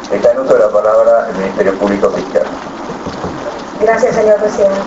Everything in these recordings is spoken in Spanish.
Está en uso de la palabra el Ministerio Público Fiscal. Gracias, señor presidente.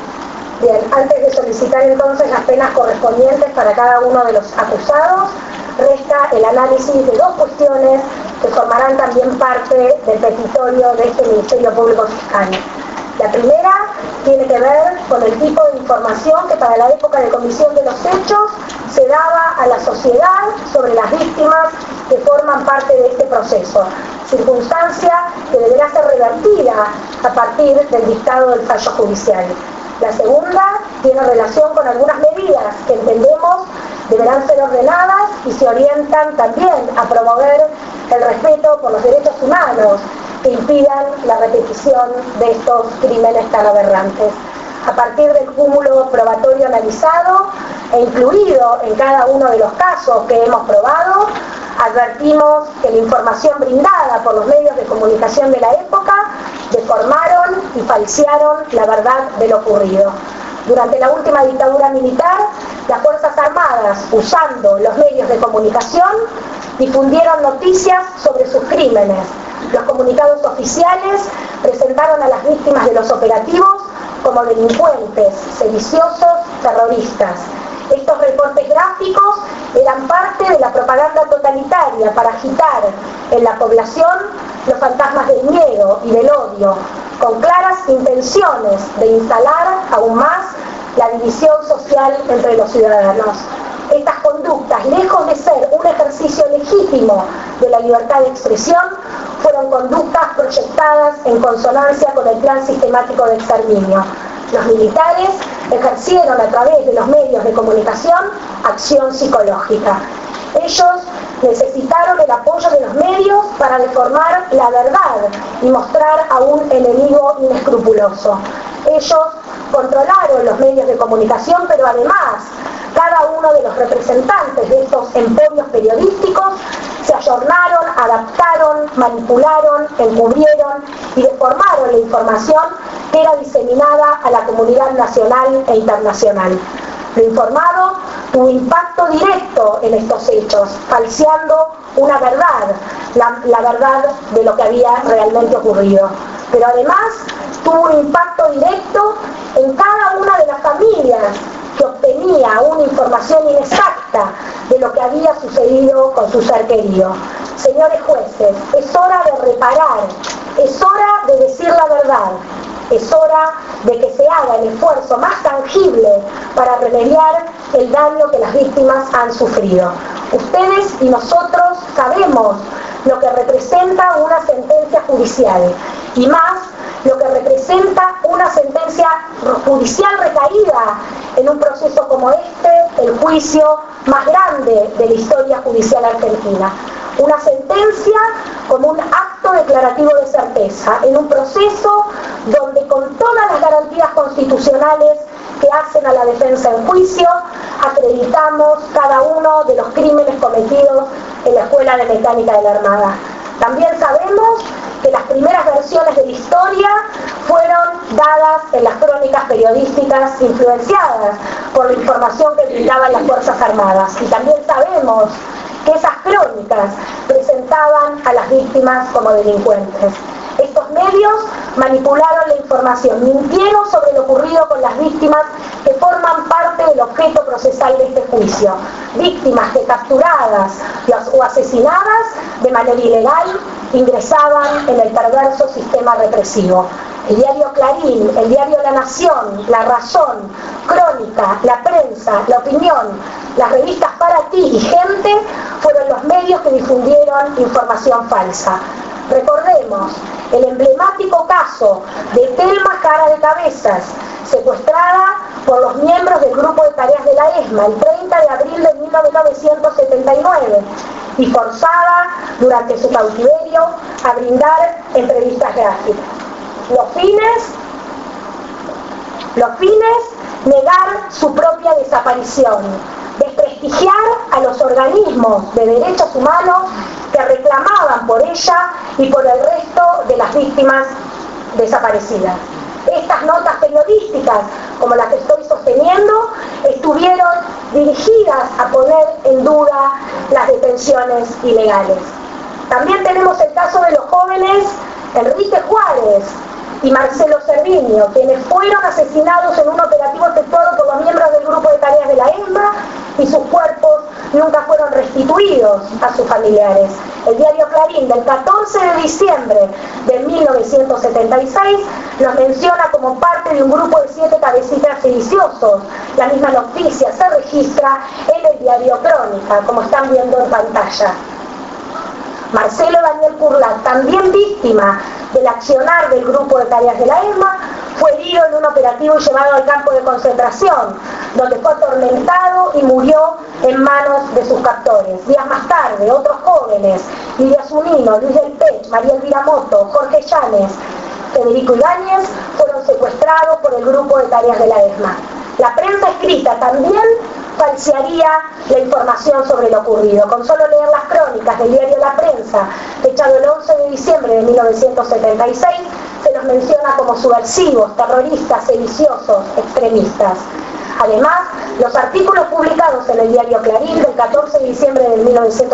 Bien, antes de solicitar entonces las penas correspondientes para cada uno de los acusados, resta el análisis de dos cuestiones que formarán también parte del petitorio de este Ministerio Público Fiscal. La primera tiene que ver con el tipo de información que para la época de comisión de los hechos se daba a la sociedad sobre las víctimas que forman parte de este proceso, circunstancia que deberá ser revertida a partir del dictado del fallo judicial. La segunda tiene relación con algunas medidas que entendemos deberán ser ordenadas y se orientan también a promover el respeto por los derechos humanos que impidan la repetición de estos crímenes tan aberrantes. A partir del cúmulo probatorio analizado e incluido en cada uno de los casos que hemos probado, advertimos que la información brindada por los medios de comunicación de la época deformaron y falsearon la verdad de lo ocurrido. Durante la última dictadura militar, las Fuerzas Armadas, usando los medios de comunicación, difundieron noticias sobre sus crímenes. Los comunicados oficiales presentaron a las víctimas de los operativos como delincuentes, sediciosos, terroristas. Estos reportes gráficos eran parte de la propaganda totalitaria para agitar en la población los fantasmas del miedo y del odio, con claras intenciones de instalar aún más la división social entre los ciudadanos. Estas conductas, lejos de ser un ejercicio legítimo de la libertad de expresión, fueron conductas proyectadas en consonancia con el plan sistemático de exterminio. Los militares ejercieron a través de los medios de comunicación acción psicológica. Ellos necesitaron el apoyo de los medios para deformar la verdad y mostrar a un enemigo inescrupuloso. Ellos controlaron los medios de comunicación, pero además cada uno de los representantes de estos emporios periodísticos se ayornaron, adaptaron, manipularon, encubrieron y deformaron la información que era diseminada a la comunidad nacional e internacional. Lo informado tuvo impacto directo en estos hechos, falseando una verdad, la verdad de lo que había realmente ocurrido. Pero además tuvo un impacto directo en cada una de las familias que obtenía una información inexacta de lo que había sucedido con su ser querido. Señores jueces, es hora de reparar, es hora de decir la verdad, es hora de que se haga el esfuerzo más tangible para remediar el daño que las víctimas han sufrido. Ustedes y nosotros sabemos lo que representa una sentencia judicial y más lo que representa una sentencia judicial recaída en un proceso como este, el juicio más grande de la historia judicial argentina. Una sentencia como un acto declarativo de certeza, en un proceso donde con todas las garantías constitucionales que hacen a la defensa en juicio, acreditamos cada uno de los crímenes cometidos en la Escuela de Mecánica de la Armada. También sabemos que las primeras versiones de la historia fueron dadas en las crónicas periodísticas influenciadas por la información que brindaban las Fuerzas Armadas. Y también sabemos que esas crónicas presentaban a las víctimas como delincuentes. Estos medios manipularon la información, mintieron sobre lo ocurrido con las víctimas que forman parte del objeto procesal de este juicio. Víctimas que capturadas o asesinadas de manera ilegal ingresaban en el perverso sistema represivo. El diario Clarín, el diario La Nación, La Razón, Crónica, La Prensa, La Opinión, las revistas Para Ti y Gente fueron los medios que difundieron información falsa. Recordemos el emblemático caso de Telma Cara de Cabezas, secuestrada por los miembros del grupo de tareas de la ESMA el 30 de abril de 1979 y forzada durante su cautiverio a brindar entrevistas gráficas. Los fines, negar su propia desaparición, desprestigiar a los organismos de derechos humanos que reclamaban por ella y por el resto de las víctimas desaparecidas. Estas notas periodísticas, como las que estoy sosteniendo, estuvieron dirigidas a poner en duda las detenciones ilegales. También tenemos el caso de los jóvenes Enrique Juárez y Marcelo Cerviño, quienes fueron asesinados en un operativo efectuado por los miembros del grupo de tareas de la ESMA, y sus cuerpos nunca fueron restituidos a sus familiares. El diario Clarín del 14 de diciembre de 1976 los menciona como parte de un grupo de 7 cabecillas sediciosos. La misma noticia se registra en el diario Crónica, como están viendo en pantalla. Marcelo Daniel Curlat, también víctima del accionar del grupo de tareas de la ESMA, fue herido en un operativo y llevado al campo de concentración, donde fue atormentado y murió en manos de sus captores. Días más tarde, otros jóvenes, Lidia Zunino, Luis del Pech, María Elvira Moto, Jorge Llanes, Federico Ibáñez, fueron secuestrados por el grupo de tareas de la ESMA. La prensa escrita también falsearía la información sobre lo ocurrido. Con solo leer las crónicas del diario La Prensa, fechado el 11 de diciembre de 1976, se los menciona como subversivos, terroristas, sediciosos, extremistas. Además, los artículos publicados en el diario Clarín del 14 de diciembre de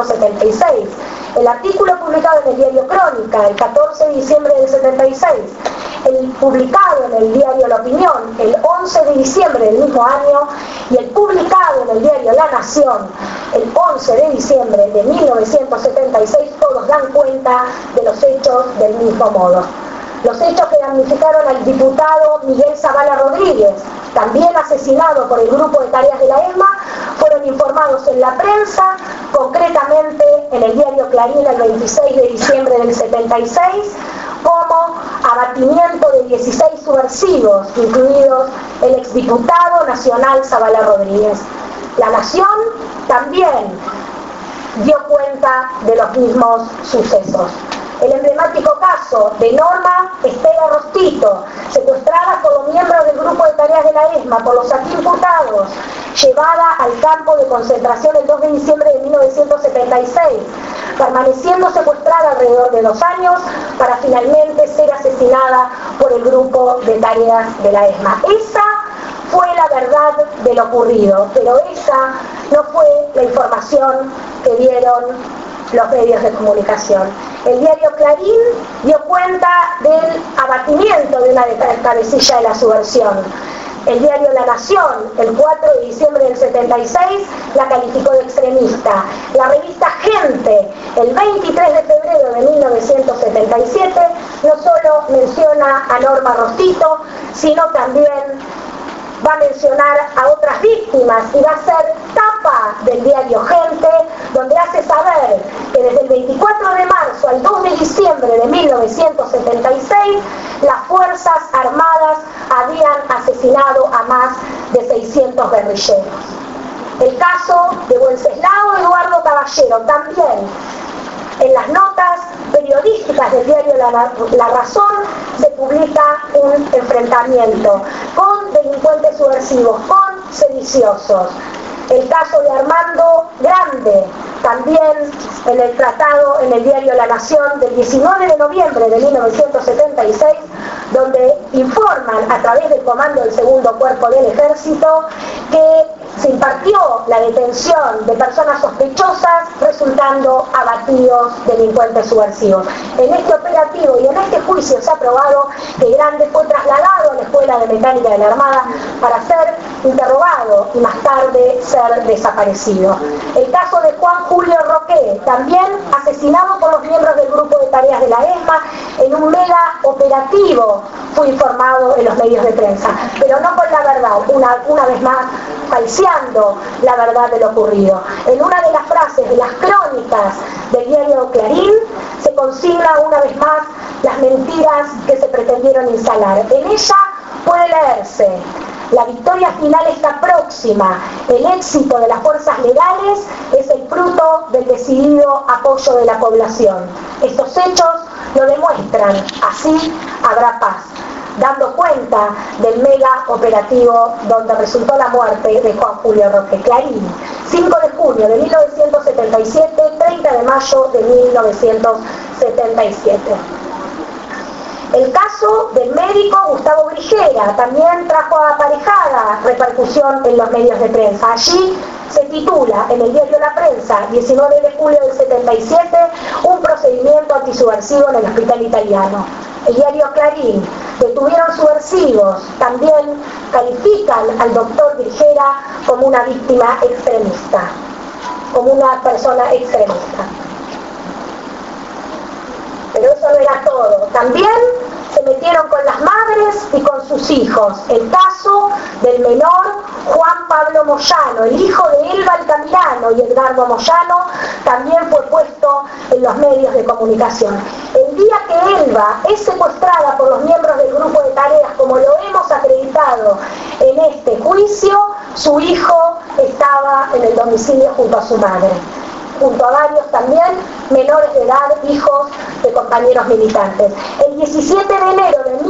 1976, el artículo publicado en el diario Crónica el 14 de diciembre del 76, el publicado en el diario La Opinión el 11 de diciembre del mismo año y el publicado en el diario La Nación el 11 de diciembre de 1976, todos dan cuenta de los hechos del mismo modo. Los hechos que damnificaron al diputado Miguel Zavala Rodríguez, también asesinado por el grupo de tareas de la ESMA, fueron informados en la prensa, concretamente en el diario Clarín el 26 de diciembre del 76, como abatimiento de 16 subversivos, incluidos el exdiputado nacional Zavala Rodríguez. La Nación también dio cuenta de los mismos sucesos. El emblemático caso de Norma Estela Rostito, secuestrada por los miembros del grupo de tareas de la ESMA por los aquí imputados, llevada al campo de concentración el 2 de diciembre de 1976, permaneciendo secuestrada alrededor de 2 años para finalmente ser asesinada por el grupo de tareas de la ESMA. Esa fue la verdad de lo ocurrido, pero esa no fue la información que dieron los medios de comunicación. El diario Clarín dio cuenta del abatimiento de una cabecilla de la subversión. El diario La Nación, el 4 de diciembre del 76, la calificó de extremista. La revista Gente, el 23 de febrero de 1977, no solo menciona a Norma Rostito, sino también va a mencionar a otras víctimas y va a ser tapa del diario Gente, donde hace saber que desde el 24 de marzo al 2 de diciembre de 1976, las Fuerzas Armadas habían asesinado a más de 600 guerrilleros. El caso de Wenceslao Eduardo Caballero, también en las notas periodísticas del diario La Razón se publica un enfrentamiento con delincuentes subversivos, con sediciosos. El caso de Armando Grande, también en el tratado en el diario La Nación del 19 de noviembre de 1976, donde informan a través del comando del segundo cuerpo del ejército que se impartió la detención de personas sospechosas, resultando abatidos delincuentes subversivos. En este operativo y en este juicio se ha probado que Grande fue trasladado a la Escuela de Mecánica de la Armada para ser interrogado y más tarde ser desaparecido. El caso de Juan Julio Roque, también asesinado por los miembros del grupo de tareas de la ESMA en un mega operativo, fue informado en los medios de prensa, pero no con la verdad, una vez más falseando la verdad de lo ocurrido. En una de las frases de las crónicas del diario Clarín se consigna una vez más las mentiras que se pretendieron instalar. En ella puede leerse: la victoria final está próxima, el éxito de las fuerzas legales es el fruto del decidido apoyo de la población. Estos hechos lo demuestran, así habrá paz, dando cuenta del mega operativo donde resultó la muerte de Juan Julio Roque. Clarín, 5 de junio de 1977, 30 de mayo de 1977. El caso del médico Gustavo Grigera también trajo aparejada repercusión en los medios de prensa. Allí Se titula en el diario La Prensa, 19 de julio del 77, un procedimiento antisubversivo en el hospital italiano. El diario Clarín, detuvieron subversivos, también califican al doctor Grigera como una víctima extremista, como una persona extremista. Pero eso no era todo. También se metieron con las madres y con sus hijos. El caso del menor Juan Pablo Moyano, el hijo de Elba Altamirano y Edgardo Moyano, también fue puesto en los medios de comunicación. El día que Elba es secuestrada por los miembros del grupo de tareas, como lo hemos acreditado en este juicio, su hijo estaba en el domicilio junto a su madre, junto a varios también menores de edad, hijos de compañeros militantes. El 17 de enero de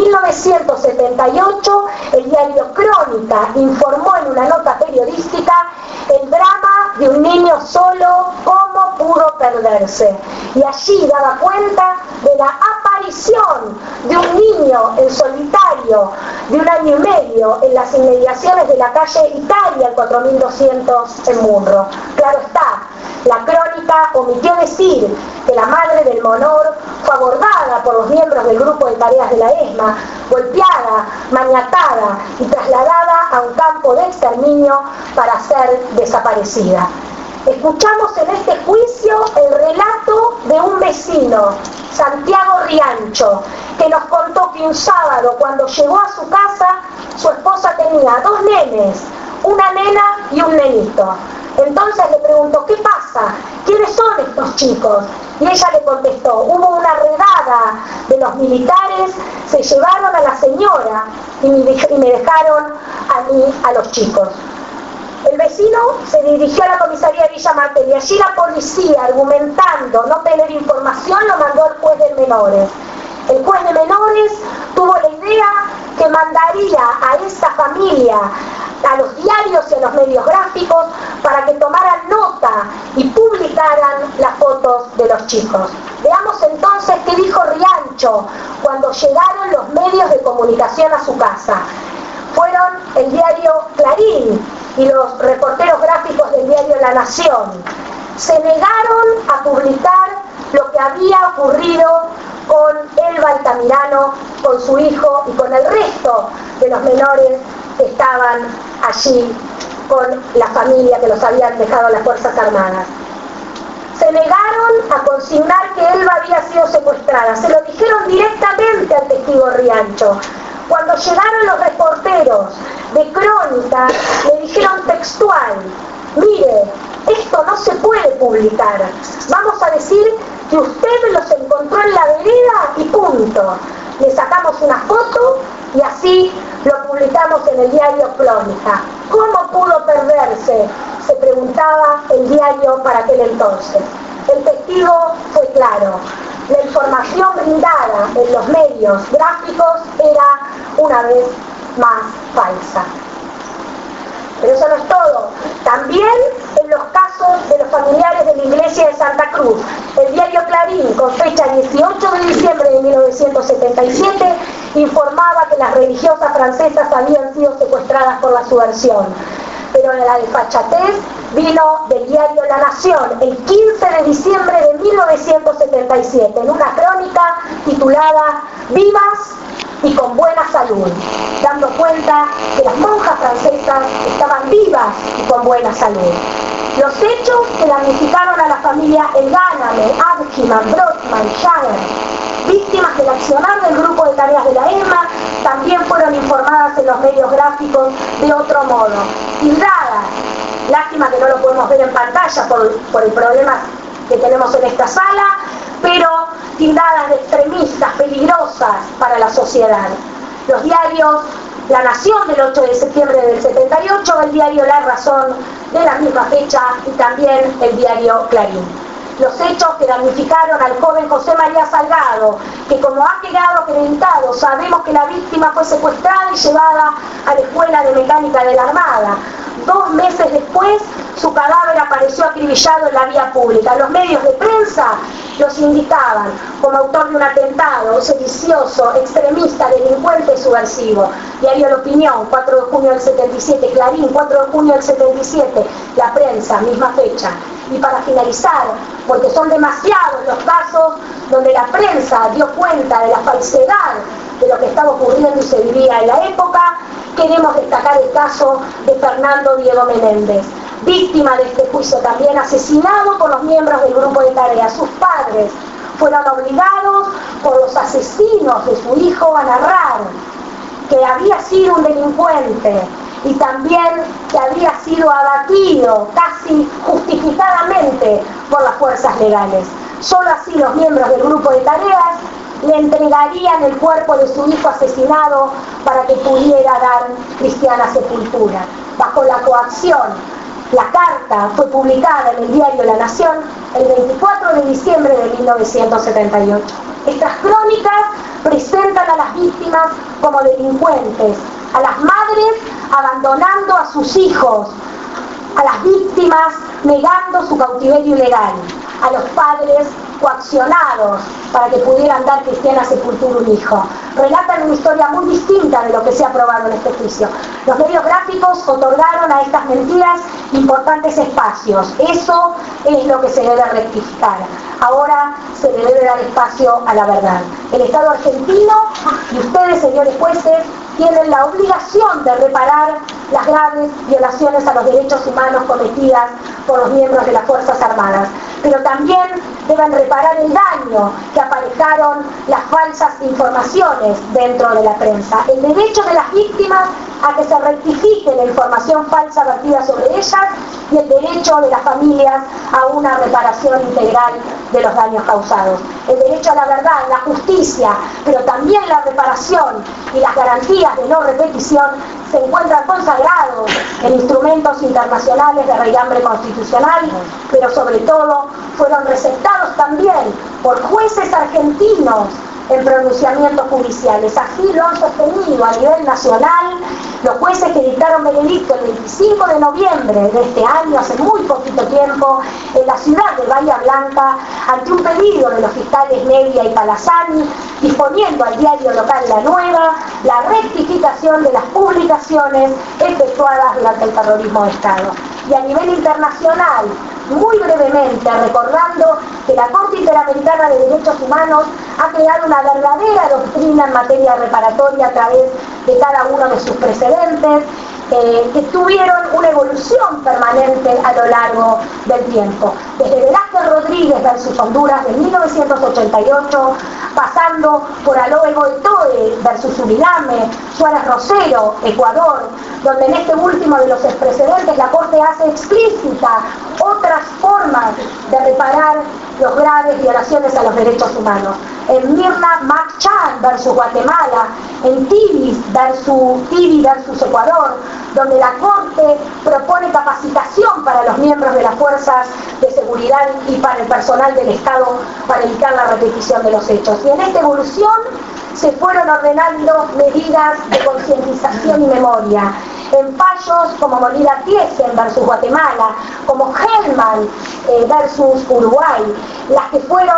1978, el diario Crónica informó en una nota periodística el drama de un niño solo, cómo pudo perderse. Y allí daba cuenta de la aparición de un niño en solitario de 1 año y medio en las inmediaciones de la calle Italia, el 4200 en Munro. Claro está, la Crónica omitió decir que la madre del menor fue abordada por los miembros del grupo de tareas de la ESMA, golpeada, maniatada y trasladada a un campo de exterminio para ser desaparecida. Escuchamos en este juicio el relato de un vecino, Santiago Riancho, que nos contó que un sábado, cuando llegó a su casa, su esposa tenía 2 nenes, una nena y un nenito. Entonces le preguntó, ¿qué pasa? ¿Quiénes son estos chicos? Y ella le contestó, hubo una redada de los militares, se llevaron a la señora y me dejaron a mí, a los chicos. El vecino se dirigió a la comisaría de Villa Martel y allí la policía, argumentando no tener información, lo mandó al juez de menores. El juez de menores tuvo la idea que mandaría a esta familia a los diarios y a los medios gráficos para que tomaran nota y publicaran las fotos de los chicos. Veamos entonces qué dijo Riancho cuando llegaron los medios de comunicación a su casa. Fueron el diario Clarín y los reporteros gráficos del diario La Nación. Se negaron a publicar lo que había ocurrido con Elba Altamirano, con su hijo y con el resto de los menores que estaban allí con la familia que los habían dejado las Fuerzas Armadas. Se negaron a consignar que Elba había sido secuestrada. Se lo dijeron directamente al testigo Riancho. Cuando llegaron los reporteros de Crónica, le dijeron textual, mire, esto no se puede publicar. Vamos a decir que usted los encontró en la vereda y punto. Le sacamos una foto y así lo publicamos en el diario Crónica. ¿Cómo pudo perderse?, se preguntaba el diario para aquel entonces. El testigo fue claro. La información brindada en los medios gráficos era una vez más falsa. Pero eso no es todo. También en los casos de los familiares de la iglesia de Santa Cruz, el diario Clarín, con fecha 18 de diciembre de 1977, informaba que las religiosas francesas habían sido secuestradas por la subversión. Pero la desfachatez vino del diario La Nación, el 15 de diciembre de 1977, en una crónica titulada Vivas y con buena salud, dando cuenta que las monjas francesas estaban vivas y con buena salud. Los hechos que damnificaron a la familia Elgáname, Adjiman, Brotman, Jager, víctimas del accionar del grupo de tareas de la ESMA, también fueron informadas en los medios gráficos de otro modo. Tildadas, lástima que no lo podemos ver en pantalla por el problema que tenemos en esta sala, pero tildadas de extremistas, peligrosas para la sociedad. Los diarios La Nación del 8 de septiembre del 78, el diario La Razón de la misma fecha y también el diario Clarín. Los hechos que damnificaron al joven José María Salgado, que como ha quedado acreditado, sabemos que la víctima fue secuestrada y llevada a la Escuela de Mecánica de la Armada. 2 meses después, su cadáver apareció acribillado en la vía pública. Los medios de prensa los indicaban como autor de un atentado, sedicioso, extremista, delincuente y subversivo. Diario La Opinión, 4 de junio del 77, Clarín, 4 de junio del 77, La Prensa, misma fecha. Y para finalizar, porque son demasiados los casos donde la prensa dio cuenta de la falsedad de lo que estaba ocurriendo y se vivía en la época, queremos destacar el caso de Fernando Diego Menéndez, víctima de este juicio también, asesinado por los miembros del grupo de tarea. Sus padres fueron obligados por los asesinos de su hijo a narrar que había sido un delincuente y también que había sido abatido casi justificadamente por las fuerzas legales. Solo así los miembros del grupo de tareas le entregarían el cuerpo de su hijo asesinado para que pudiera dar cristiana sepultura. Bajo la coacción, la carta fue publicada en el diario La Nación el 24 de diciembre de 1978. Estas crónicas presentan a las víctimas como delincuentes, a las madres abandonando a sus hijos, a las víctimas negando su cautiverio ilegal, a los padres coaccionados para que pudieran dar cristiana sepultura a un hijo. Relatan una historia muy distinta de lo que se ha probado en este juicio. Los medios gráficos otorgaron a estas mentiras importantes espacios. Eso es lo que se debe rectificar. Ahora se le debe dar espacio a la verdad. El Estado argentino y ustedes, señores jueces, tienen la obligación de reparar las graves violaciones a los derechos humanos cometidas por los miembros de las Fuerzas Armadas, pero también deben reparar el daño que aparejaron las falsas informaciones dentro de la prensa, el derecho de las víctimas a que se rectifique la información falsa vertida sobre ellas y el derecho de las familias a una reparación integral de los daños causados. El derecho a la verdad, la justicia, pero también la reparación y las garantías de no repetición se encuentran consagrados en instrumentos internacionales de raigambre constitucional, pero sobre todo fueron receptados también por jueces argentinos en pronunciamientos judiciales. Así lo han sostenido a nivel nacional los jueces que dictaron veredicto el 25 de noviembre de este año, hace muy poquito tiempo, en la ciudad de Bahía Blanca, ante un pedido de los fiscales Nevia y Palazani, disponiendo al diario local La Nueva la rectificación de las publicaciones efectuadas durante el terrorismo de Estado. Y a nivel internacional, muy brevemente, recordando que la Corte Interamericana de Derechos Humanos ha creado una verdadera doctrina en materia reparatoria a través de cada uno de sus precedentes, que tuvieron una evolución permanente a lo largo del tiempo. Desde Velázquez Rodríguez versus Honduras de 1988, pasando por Aloe Goetoe versus Suriname, Suárez Rosero, Ecuador, donde en este último de los precedentes la Corte hace explícita otras formas de reparar las graves violaciones a los derechos humanos. En Mirna Mac-Chan versus Guatemala, en Tibi versus Ecuador, donde la Corte propone capacitación para los miembros de las fuerzas de seguridad y para el personal del Estado para evitar la repetición de los hechos. Y en esta evolución se fueron ordenando medidas de concientización y memoria. En fallos como Molina Tiesen versus Guatemala, como Hellman versus Uruguay, en las que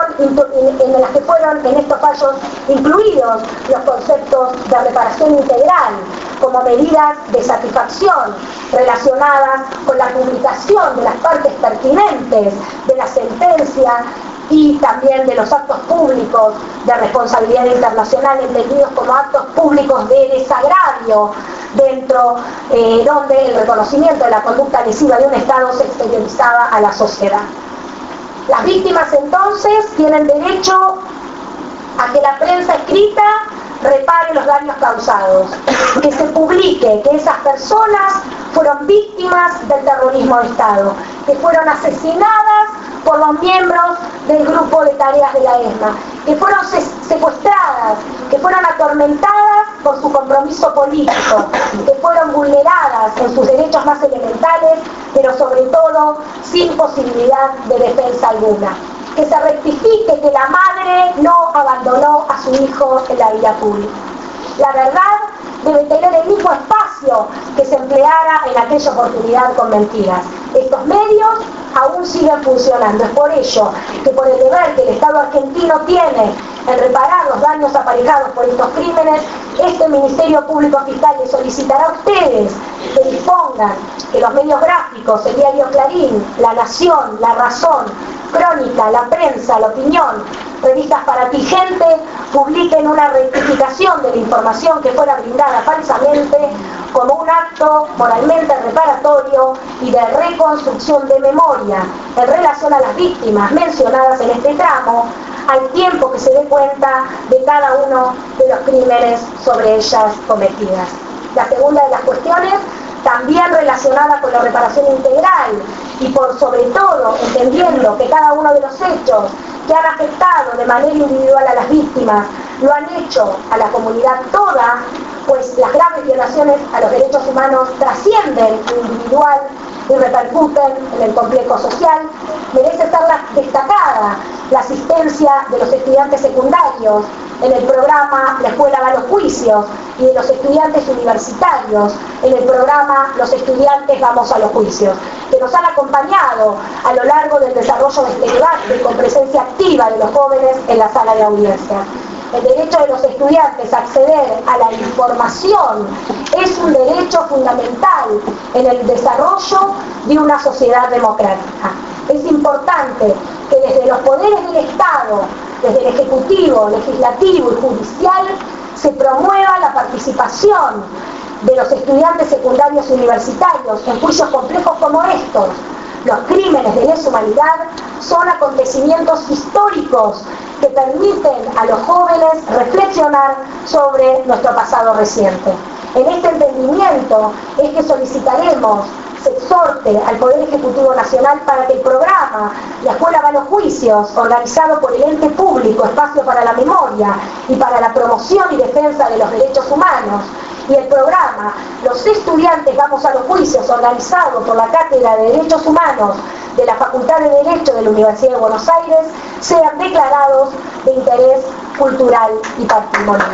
fueron en estos fallos incluidos los conceptos de reparación integral como medidas de satisfacción relacionadas con la publicación de las partes pertinentes de la sentencia y también de los actos públicos de responsabilidad internacional, entendidos como actos públicos de desagravio, dentro donde el reconocimiento de la conducta lesiva de un Estado se exteriorizaba a la sociedad. Las víctimas entonces tienen derecho a que la prensa escrita repare los daños causados, que se publique que esas personas fueron víctimas del terrorismo de Estado, que fueron asesinadas por los miembros del grupo de tareas de la ESMA, que fueron secuestradas, que fueron atormentadas por su compromiso político, que fueron vulneradas en sus derechos más elementales, pero sobre todo sin posibilidad de defensa alguna. Que se rectifique que la madre no abandonó a su hijo en la vía pública. La verdad debe tener el mismo espacio espacio que se empleara en aquella oportunidad con mentiras. Estos medios aún siguen funcionando. Es por ello que por el deber que el Estado argentino tiene en reparar los daños aparejados por estos crímenes, este Ministerio Público Fiscal les solicitará a ustedes que dispongan que los medios gráficos, el diario Clarín, La Nación, La Razón, Crónica, La Prensa, La Opinión, revistas para ti gente, publiquen una rectificación de la información que fuera brindada falsamente como un acto moralmente reparatorio y de reconstrucción de memoria en relación a las víctimas mencionadas en este tramo, al tiempo que se dé cuenta de cada uno de los crímenes sobre ellas cometidas. La segunda de las cuestiones, también relacionada con la reparación integral y por sobre todo entendiendo que cada uno de los hechos que han afectado de manera individual a las víctimas lo han hecho a la comunidad toda, pues las graves violaciones a los derechos humanos trascienden lo individual y repercuten en el complejo social, merece ser destacada la asistencia de los estudiantes secundarios en el programa La Escuela va a los juicios y de los estudiantes universitarios en el programa Los estudiantes vamos a los juicios, que nos han acompañado a lo largo del desarrollo de este debate con presencia activa de los jóvenes en la sala de audiencia. El derecho de los estudiantes a acceder a la información es un derecho fundamental en el desarrollo de una sociedad democrática. Es importante que desde los poderes del Estado, desde el Ejecutivo, Legislativo y Judicial, se promueva la participación de los estudiantes secundarios y universitarios en juicios complejos como estos. Los crímenes de lesa humanidad son acontecimientos históricos que permiten a los jóvenes reflexionar sobre nuestro pasado reciente. En este entendimiento es que solicitaremos, se exhorte al Poder Ejecutivo Nacional para que el programa La Escuela va a los juicios, organizado por el ente público Espacio para la Memoria y para la promoción y defensa de los derechos humanos, y el programa Los estudiantes vamos a los juicios, organizado por la Cátedra de Derechos Humanos de la Facultad de Derecho de la Universidad de Buenos Aires, sean declarados de interés cultural y patrimonial.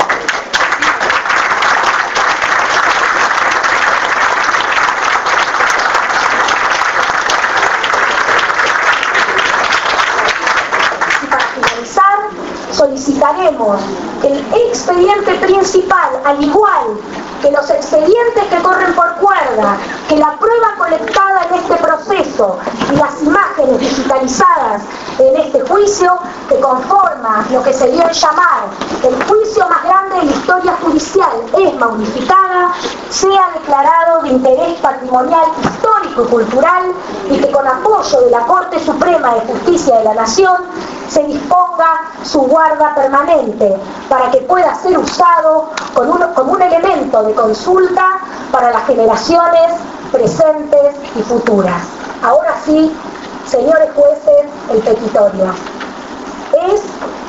Y para finalizar, solicitaremos que el expediente principal, al igual que los expedientes que corren por cuerda, que la prueba colectada en este proceso y las imágenes digitalizadas en este juicio, que conforma lo que se dio en llamar el juicio más grande de la historia judicial ESMA unificada, sea declarado de interés patrimonial, histórico y cultural, y que con apoyo de la Corte Suprema de Justicia de la Nación se disponga su guarda permanente para que pueda ser usado como un elemento de consulta para las generaciones presentes y futuras. Ahora sí, señores jueces, el petitorio. Es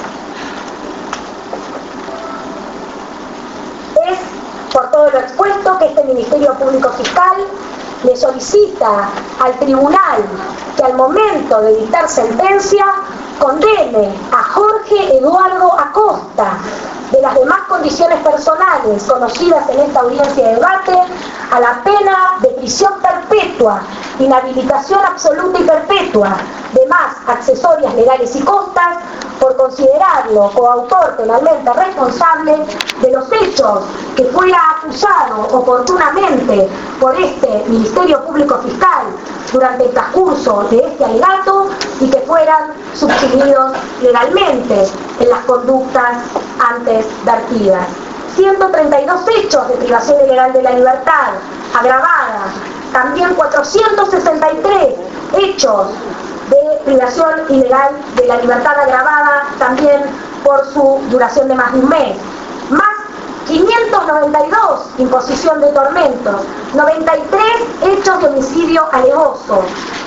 por todo lo expuesto que este Ministerio Público Fiscal le solicita al tribunal que al momento de dictar sentencia condene a Jorge Eduardo Acosta, de las demás condiciones personales conocidas en esta audiencia de debate, a la pena de prisión perpetua, inhabilitación absoluta y perpetua, demás accesorias legales y costas, por considerarlo coautor penalmente responsable de los hechos que fuera acusado oportunamente por este Ministerio Público Fiscal durante el transcurso de este alegato y que fueran subsumidos legalmente en las conductas antes vertidas. 132 hechos de privación ilegal de la libertad agravada, también 463 hechos de privación ilegal de la libertad agravada, también por su duración de más de un mes, más 592 imposición de tormentos, 93 hechos de homicidio alevoso,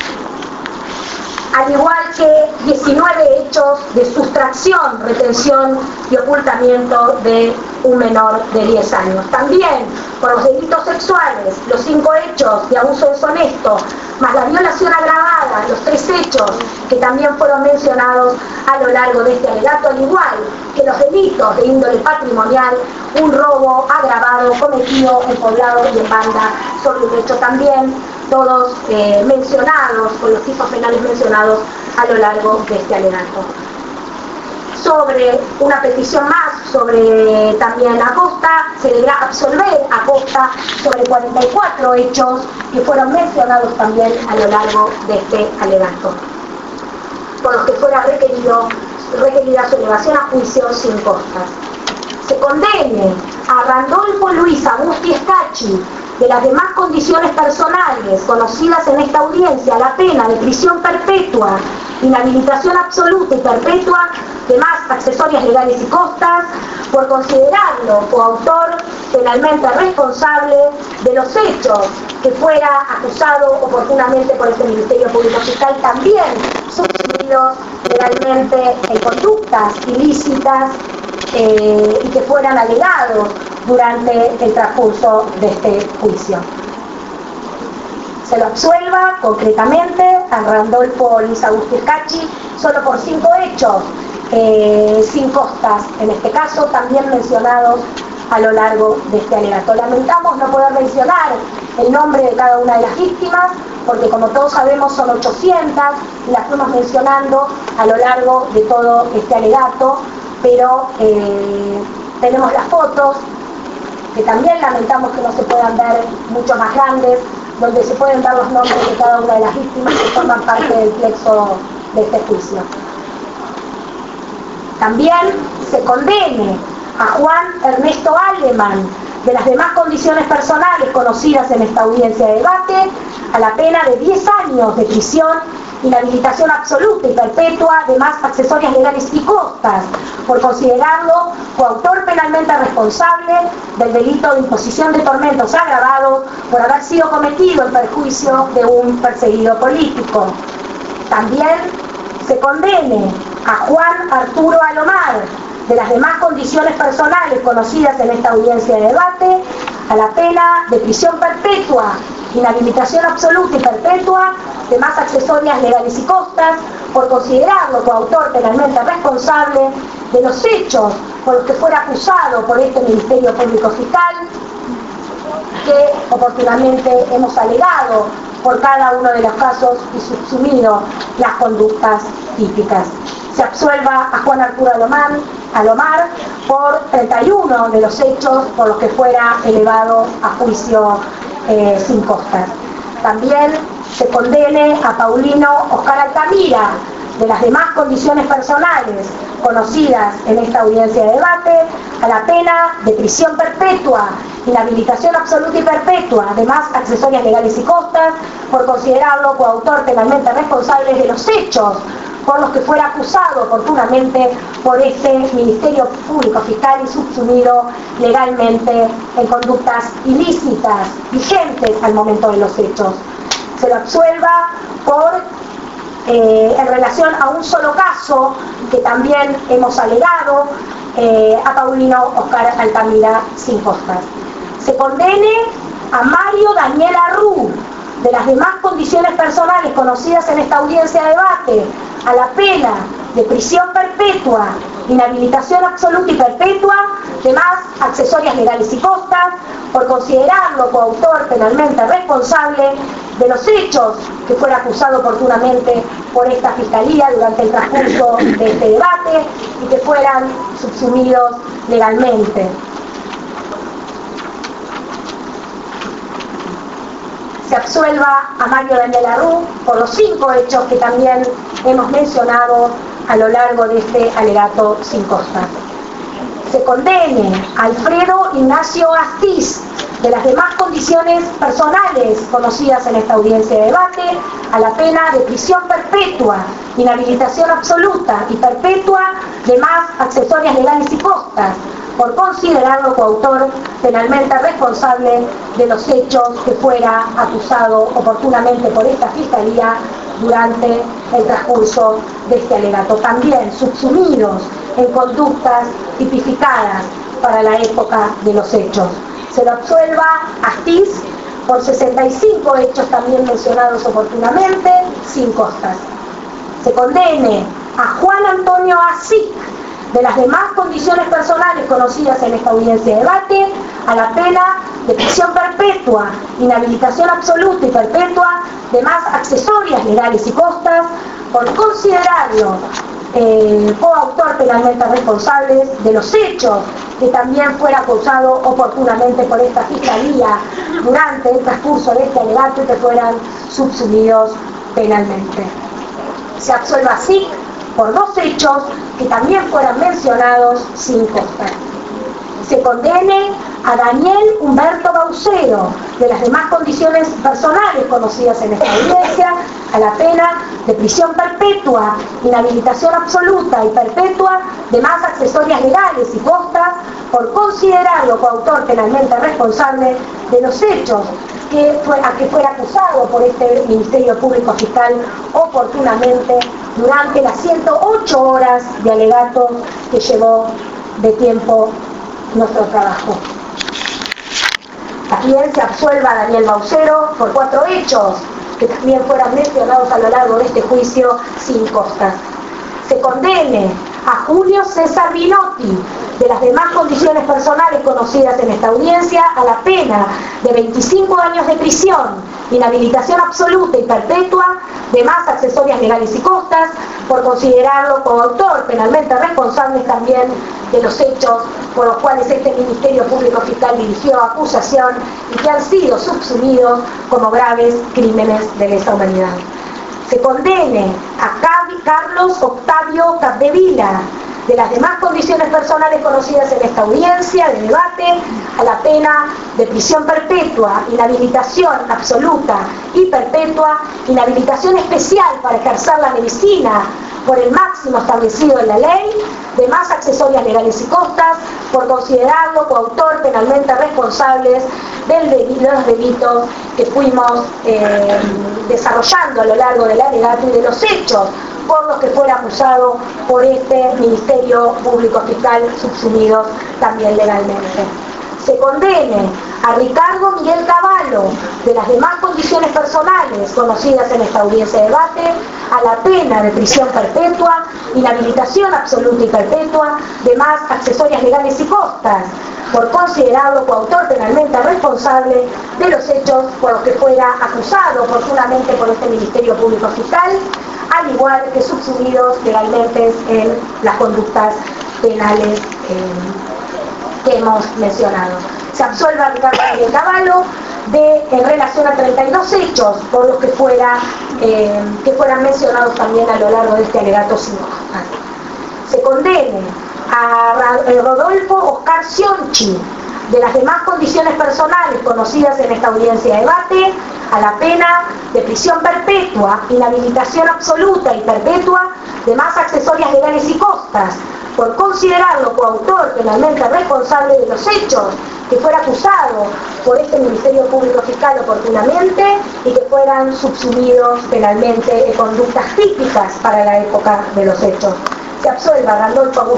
al igual que 19 hechos de sustracción, retención y ocultamiento de un menor de 10 años. También por los delitos sexuales, los 5 hechos de abuso deshonesto, más la violación agravada, los 3 hechos que también fueron mencionados a lo largo de este alegato, al igual que los delitos de índole patrimonial, un robo agravado cometido en poblado y en banda sobre un hecho también, todos mencionados, con los tipos penales mencionados a lo largo de este alegato. Sobre una petición más, sobre también Acosta, se deberá absolver Acosta sobre 44 hechos que fueron mencionados también a lo largo de este alegato, por los que fuera requerida su elevación a juicio sin costas. Se condene a Randolfo Luis Agusti Scacchi, de las demás condiciones personales conocidas en esta audiencia, a la pena de prisión perpetua, inhabilitación absoluta y perpetua, demás accesorias legales y costas, por considerarlo coautor penalmente responsable de los hechos que fuera acusado oportunamente por este Ministerio Público Fiscal, también subsumidos legalmente en conductas ilícitas y que fueran alegados durante el transcurso de este juicio. Se lo absuelva concretamente a Randolfo Luis Agusti Scacchi solo por 5 hechos sin costas, en este caso también mencionados a lo largo de este alegato. Lamentamos no poder mencionar el nombre de cada una de las víctimas, porque como todos sabemos son 800 y las fuimos mencionando a lo largo de todo este alegato, pero tenemos las fotos, que también lamentamos que no se puedan ver mucho más grandes, donde se pueden dar los nombres de cada una de las víctimas que forman parte del plexo de este juicio. También se condene a Juan Ernesto Aldeman, de las demás condiciones personales conocidas en esta audiencia de debate, a la pena de 10 años de prisión, inhabilitación absoluta y perpetua, demás accesorias legales y costas, por considerarlo coautor penalmente responsable del delito de imposición de tormentos agravados por haber sido cometido en perjuicio de un perseguido político. También se condene a Juan Arturo Alomar, de las demás condiciones personales conocidas en esta audiencia de debate, a la pena de prisión perpetua, inhabilitación absoluta y perpetua, demás accesorias legales y costas, por considerarlo coautor penalmente responsable de los hechos por los que fuera acusado por este Ministerio Público Fiscal, que oportunamente hemos alegado por cada uno de los casos y subsumido las conductas típicas. Se absuelva a Juan Arturo Alomar por 31 de los hechos por los que fuera elevado a juicio sin costas. También se condene a Paulino Oscar Altamira, de las demás condiciones personales conocidas en esta audiencia de debate, a la pena de prisión perpetua, inhabilitación absoluta y perpetua, además accesorias legales y costas, por considerarlo coautor penalmente responsable de los hechos por los que fuera acusado oportunamente por este Ministerio Público Fiscal y subsumido legalmente en conductas ilícitas vigentes al momento de los hechos. Se lo absuelva en relación a un solo caso que también hemos alegado, a Paulino Oscar Altamira sin costas. Se condene a Mario Daniel Arrú, de las demás condiciones personales conocidas en esta audiencia de debate, a la pena de prisión perpetua, inhabilitación absoluta y perpetua, demás accesorias legales y costas, por considerarlo coautor penalmente responsable de los hechos que fuera acusado oportunamente por esta Fiscalía durante el transcurso de este debate y que fueran subsumidos legalmente. Se absuelva a Mario Daniel Arrú por los 5 hechos que también hemos mencionado a lo largo de este alegato sin costas. Se condene a Alfredo Ignacio Astiz, de las demás condiciones personales conocidas en esta audiencia de debate, a la pena de prisión perpetua, inhabilitación absoluta y perpetua, demás accesorias legales y costas, por considerarlo coautor penalmente responsable de los hechos que fuera acusado oportunamente por esta Fiscalía durante el transcurso de este alegato, también subsumidos en conductas tipificadas para la época de los hechos. Se lo absuelva a Astiz por 65 hechos también mencionados oportunamente, sin costas. Se condene a Juan Antonio Asic, de las demás condiciones personales conocidas en esta audiencia de debate, a la pena de prisión perpetua, inhabilitación absoluta y perpetua, demás accesorias legales y costas, por considerarlo coautor penalmente responsable de los hechos que también fuera acusado oportunamente por esta Fiscalía durante el transcurso de este alegato y que fueran subsumidos penalmente. Se absuelve así por dos hechos que también fueran mencionados sin costa. Se condene a Daniel Humberto Baucero, de las demás condiciones personales conocidas en esta audiencia, a la pena de prisión perpetua, inhabilitación absoluta y perpetua, demás accesorias legales y costas, por considerarlo coautor penalmente responsable de los hechos a que fuera acusado por este Ministerio Público Fiscal oportunamente durante las 108 horas de alegato que llevó de tiempo nuestro trabajo. También se absuelva a Daniel Baucero por 4 hechos que también fueran mencionados a lo largo de este juicio sin costas. Se condene a Julio César Binotti, de las demás condiciones personales conocidas en esta audiencia, a la pena de 25 años de prisión, inhabilitación absoluta y perpetua, demás accesorias legales y costas, por considerarlo coautor penalmente responsable también de los hechos por los cuales este Ministerio Público Fiscal dirigió acusación y que han sido subsumidos como graves crímenes de lesa humanidad. Se condene a Carlos Octavio Capdevila, de las demás condiciones personales conocidas en esta audiencia de debate, a la pena de prisión perpetua, inhabilitación absoluta y perpetua, inhabilitación especial para ejercer la medicina por el máximo establecido en la ley, demás accesorias legales y costas, por considerarlo coautor penalmente responsables de los delitos que fuimos desarrollando a lo largo del alegato y de los hechos por los que fuera acusado por este Ministerio Público Fiscal subsumidos también legalmente. Se condene a Ricardo Miguel Cavallo, de las demás condiciones personales conocidas en esta audiencia de debate, a la pena de prisión perpetua, inhabilitación absoluta y perpetua, demás accesorias legales y costas, por considerarlo coautor penalmente responsable de los hechos por los que fuera acusado oportunamente por este Ministerio Público Fiscal, al igual que subsumidos legalmente en las conductas penales que hemos mencionado. Se absuelve a Ricardo Miguel Cavallo en relación a 32 hechos por los que fueran mencionados también a lo largo de este alegato sin costas. Se condene a Rodolfo Oscar Sionchi, de las demás condiciones personales conocidas en esta audiencia de debate, a la pena de prisión perpetua, inhabilitación absoluta y perpetua, demás accesorias legales y costas, por considerarlo coautor penalmente responsable de los hechos que fuera acusado por este Ministerio Público Fiscal oportunamente y que fueran subsumidos penalmente en conductas típicas para la época de los hechos. Se absuelva a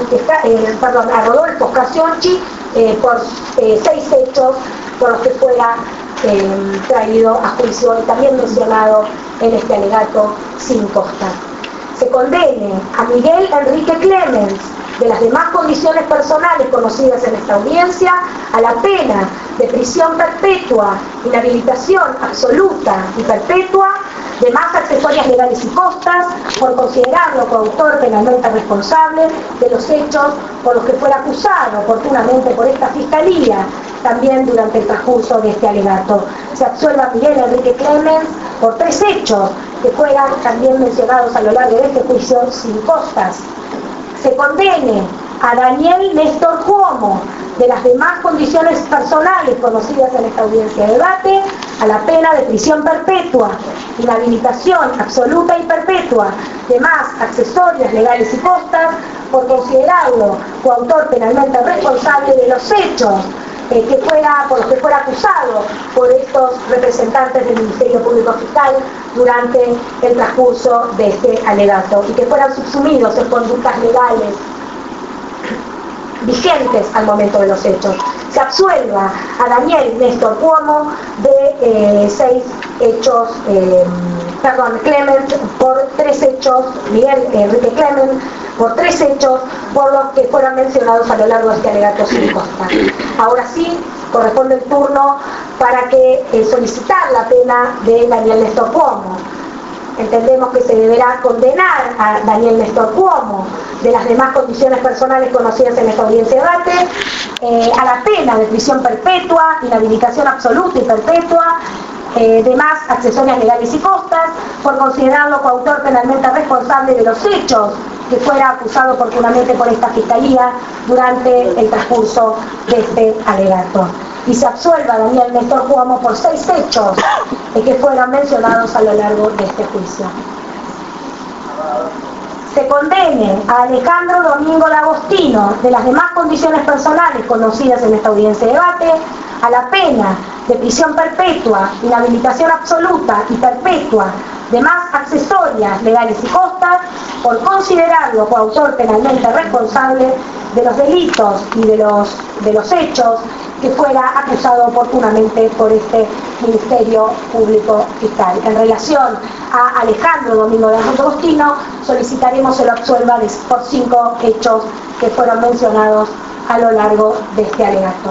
Rodolfo Oscar Sionchi por 6 hechos por los que fuera traído a juicio y también mencionado en este alegato sin costa. Se condene a Miguel Enrique Clemens, de las demás condiciones personales conocidas en esta audiencia, a la pena de prisión perpetua, inhabilitación absoluta y perpetua, demás accesorias legales y costas, por considerarlo coautor penalmente responsable de los hechos por los que fuera acusado oportunamente por esta Fiscalía, también durante el transcurso de este alegato. Se absuelva a Miguel Enrique Clemens por 3 hechos que fueran también mencionados a lo largo de este juicio sin costas. Se condene a Daniel Néstor Cuomo, de las demás condiciones personales conocidas en esta audiencia de debate, a la pena de prisión perpetua, inhabilitación absoluta y perpetua, demás accesorias legales y costas, por considerarlo coautor penalmente responsable de los hechos por los que fuera acusado por estos representantes del Ministerio Público Fiscal durante el transcurso de este alegato y que fueran subsumidos en conductas legales vigentes al momento de los hechos. se absuelva a Daniel Néstor Cuomo de 6 hechos, Clement por 3 hechos, Miguel Enrique Clement por 3 hechos por los que fueron mencionados a lo largo de este alegato sin costa. Ahora sí, corresponde el turno para que solicitar la pena de Daniel Néstor Cuomo. Entendemos que se deberá condenar a Daniel Néstor Cuomo de las demás condiciones personales conocidas en esta audiencia de debate, a la pena de prisión perpetua, inhabilitación absoluta y perpetua, demás accesorias legales y costas, por considerarlo coautor penalmente responsable de los hechos que fuera acusado oportunamente por esta Fiscalía durante el transcurso de este alegato. Y se absuelva a Daniel Néstor Cuomo por 6 hechos que fueron mencionados a lo largo de este juicio. Se condene a Alejandro Domingo D'Agostino de las demás condiciones personales conocidas en esta audiencia de debate a la pena de prisión perpetua, inhabilitación absoluta y perpetua, demás accesorias legales y costas, por considerarlo coautor penalmente responsable de los delitos y de los hechos que fuera acusado oportunamente por este Ministerio Público Fiscal. En relación a Alejandro Domingo D'Agostino, solicitaremos se lo absuelva por 5 hechos que fueron mencionados a lo largo de este alegato.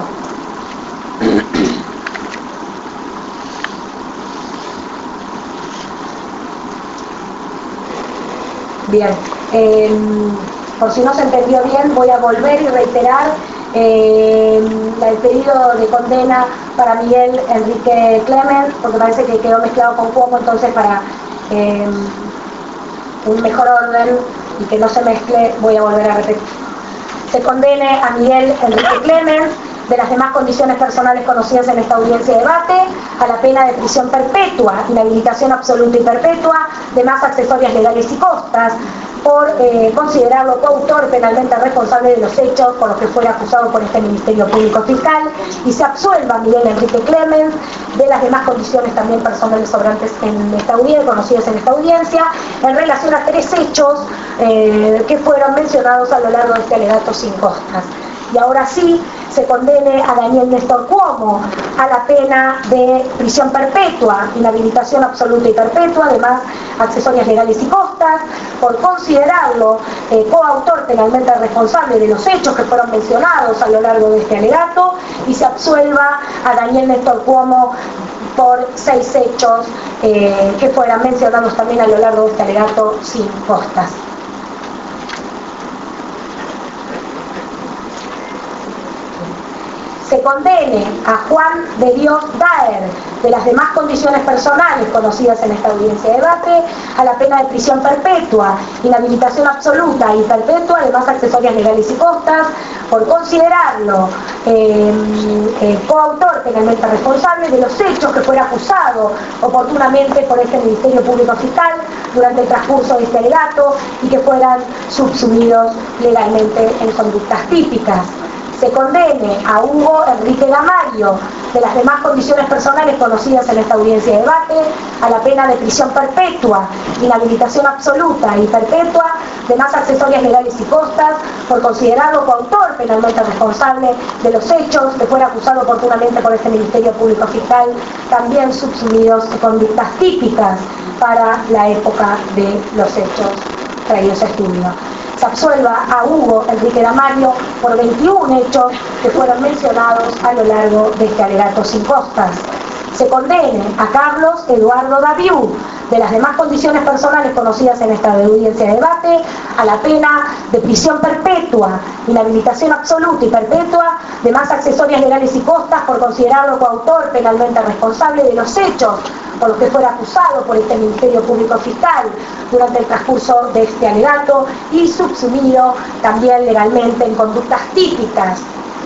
Bien, por si no se entendió bien, voy a volver y reiterar el pedido de condena para Miguel Enrique Clement, porque parece que quedó mezclado con Cuomo, entonces para un mejor orden y que no se mezcle, voy a volver a repetir. Se condene a Miguel Enrique Clement de las demás condiciones personales conocidas en esta audiencia de debate a la pena de prisión perpetua, inhabilitación absoluta y perpetua, demás accesorias legales y costas, por considerarlo coautor penalmente responsable de los hechos por los que fuera acusado por este Ministerio Público Fiscal, y se absuelva a Miguel Enrique Clement de las demás condiciones también personales sobrantes en esta audiencia, conocidas en esta audiencia, en relación a 3 hechos que fueron mencionados a lo largo de este alegato sin costas. Y ahora sí, se condene a Daniel Néstor Cuomo a la pena de prisión perpetua, inhabilitación absoluta y perpetua, además accesorias legales y costas, por considerarlo coautor penalmente responsable de los hechos que fueron mencionados a lo largo de este alegato, y se absuelva a Daniel Néstor Cuomo por 6 hechos que fueran mencionados también a lo largo de este alegato sin costas. Se condene a Juan de Dios Daer de las demás condiciones personales conocidas en esta audiencia de debate a la pena de prisión perpetua, inhabilitación absoluta y perpetua, además accesorias legales y costas, por considerarlo coautor penalmente responsable de los hechos que fuera acusado oportunamente por este Ministerio Público Fiscal durante el transcurso de este alegato y que fueran subsumidos legalmente en conductas típicas. Se condene a Hugo Enrique Gamario de las demás condiciones personales conocidas en esta audiencia de debate a la pena de prisión perpetua, inhabilitación absoluta y perpetua, demás accesorias legales y costas, por considerarlo coautor penalmente responsable de los hechos que fuera acusado oportunamente por este Ministerio Público Fiscal, también subsumidos en conductas típicas para la época de los hechos traídos a estudio. Se absuelva a Hugo Enrique Gamario por 21 hechos que fueron mencionados a lo largo de este alegato sin costas. Se condene a Carlos Eduardo Daviú de las demás condiciones personales conocidas en esta audiencia de debate a la pena de prisión perpetua, inhabilitación absoluta y perpetua, demás accesorias legales y costas, por considerarlo coautor penalmente responsable de los hechos por los que fuera acusado por este Ministerio Público Fiscal durante el transcurso de este alegato y subsumido también legalmente en conductas típicas.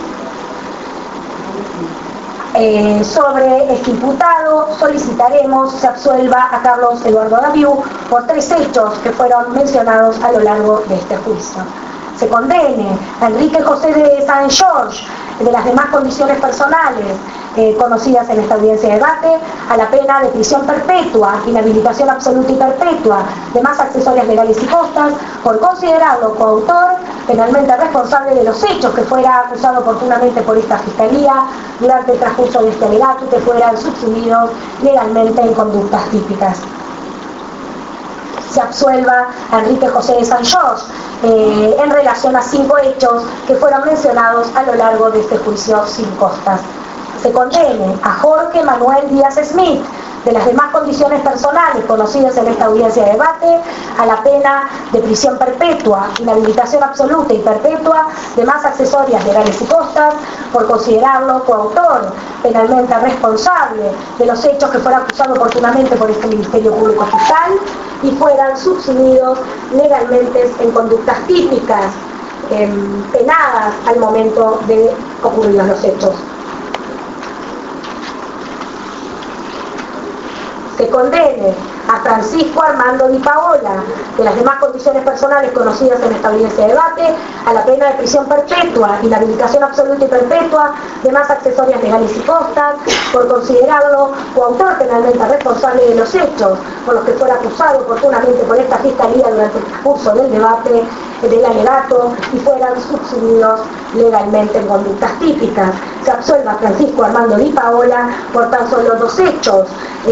Sobre este imputado solicitaremos se absuelva a Carlos Eduardo Daviú por 3 hechos que fueron mencionados a lo largo de este juicio. Se condene a Enrique José de Saint George de las demás condiciones personales conocidas en esta audiencia de debate, a la pena de prisión perpetua, inhabilitación absoluta y perpetua, demás accesorias legales y costas, por considerarlo coautor penalmente responsable de los hechos que fuera acusado oportunamente por esta Fiscalía durante el transcurso de este alegato y que fueran subsumidos legalmente en conductas típicas. Se absuelva a Enrique José de San Jorge en relación a 5 hechos que fueron mencionados a lo largo de este juicio sin costas. Se condene a Jorge Manuel Díaz Smith, de las demás condiciones personales conocidas en esta audiencia de debate, a la pena de prisión perpetua, inhabilitación absoluta y perpetua, demás accesorias legales y costas, por considerarlo coautor penalmente responsable de los hechos que fuera acusado oportunamente por este Ministerio Público Fiscal y fueran subsumidos legalmente en conductas típicas, penadas al momento de ocurridos los hechos. Se condene a Francisco Armando Di Paola, de las demás condiciones personales conocidas en esta audiencia de debate, a la pena de prisión perpetua, inhabilitación absoluta y perpetua, demás accesorias legales y costas, por considerarlo coautor penalmente responsable de los hechos por los que fuera acusado oportunamente por esta Fiscalía durante el transcurso del debate del alegato y fueran subsumidos legalmente en conductas típicas. Se absuelva a Francisco Armando Di Paola por tan solo 2 hechos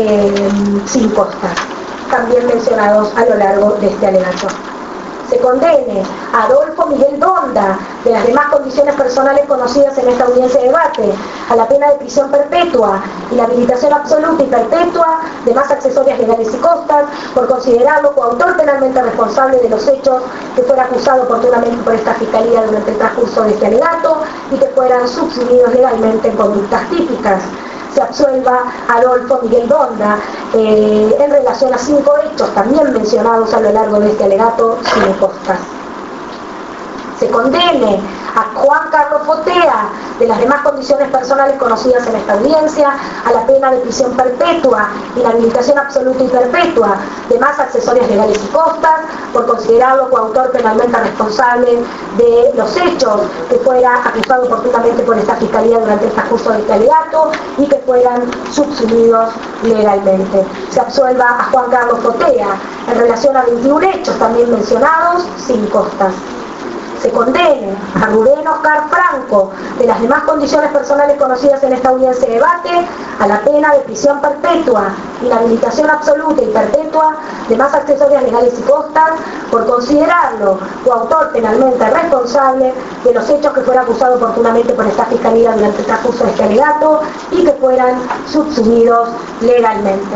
sin costas, también mencionados a lo largo de este alegato. Se condene a Adolfo Miguel Donda, de las demás condiciones personales conocidas en esta audiencia de debate, a la pena de prisión perpetua, inhabilitación absoluta y perpetua, demás accesorias legales y costas, por considerarlo coautor penalmente responsable de los hechos que fuera acusado oportunamente por esta Fiscalía durante el transcurso de este alegato y que fueran subsumidos legalmente en conductas típicas. Se absuelva a Adolfo Miguel Donda en relación a 5 hechos también mencionados a lo largo de este alegato sin costas. Se condene a Juan Carlos Fotea, de las demás condiciones personales conocidas en esta audiencia, a la pena de prisión perpetua, inhabilitación absoluta y perpetua, demás accesorias legales y costas, por considerarlo coautor penalmente responsable de los hechos que fuera acusado oportunamente por esta Fiscalía durante el transcurso de este alegato y que fueran subsumidos legalmente. Se absuelva a Juan Carlos Fotea en relación a 21 hechos también mencionados sin costas. Se condene a Rubén Oscar Franco, de las demás condiciones personales conocidas en esta audiencia de debate, a la pena de prisión perpetua, inhabilitación absoluta y perpetua, demás accesorias legales y costas, por considerarlo coautor penalmente responsable de los hechos que fuera acusado oportunamente por esta Fiscalía durante el transcurso de este alegato y que fueran subsumidos legalmente.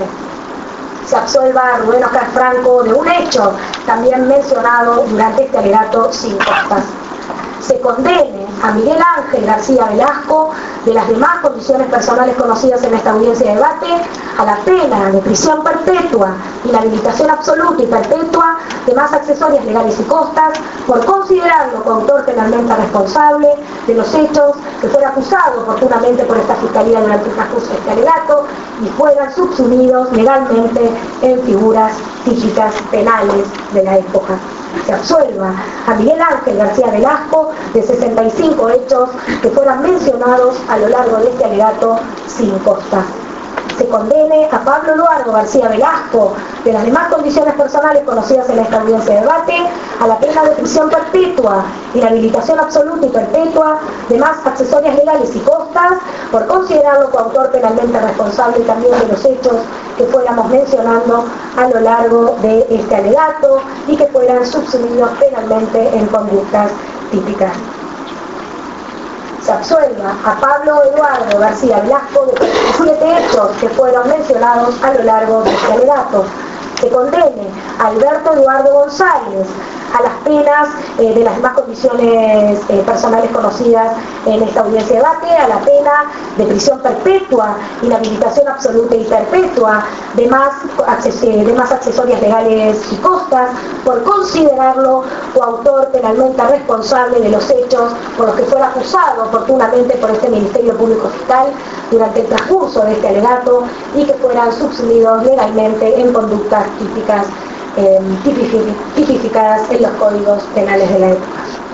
Se absuelva a Rubén Oscar Franco de un hecho también mencionado durante este alegato sin costas. Se condene a Miguel Ángel García Velasco, de las demás condiciones personales conocidas en esta audiencia de debate, a la pena de prisión perpetua, inhabilitación absoluta y perpetua, demás accesorias legales y costas, por considerarlo coautor penalmente responsable de los hechos que fuera acusado oportunamente por esta Fiscalía durante el transcurso de este alegato y fueran subsumidos legalmente en figuras típicas penales de la época. Se absuelva a Miguel Ángel García Velasco de 65 hechos que fueran mencionados a lo largo de este alegato sin costas. Se condene a Pablo Eduardo García Velasco, de las demás condiciones personales conocidas en esta audiencia de debate, a la pena de prisión perpetua, inhabilitación absoluta y perpetua, demás accesorias legales y costas, por considerarlo coautor penalmente responsable también de los hechos que fuéramos mencionando a lo largo de este alegato y que fueran subsumidos penalmente en conductas típicas. Se absuelva a Pablo Eduardo García Velasco de 47 hechos que fueron mencionados a lo largo de este alegato. Se condene a Alberto Eduardo González a las penas de las demás condiciones personales conocidas en esta audiencia de debate, a la pena de prisión perpetua, inhabilitación absoluta y perpetua, demás accesorias legales y costas, por considerarlo coautor penalmente responsable de los hechos por los que fuera acusado oportunamente por este Ministerio Público Fiscal durante el transcurso de este alegato y que fueran subsumidos legalmente en conductas típicas tipificadas en los códigos penales de la época.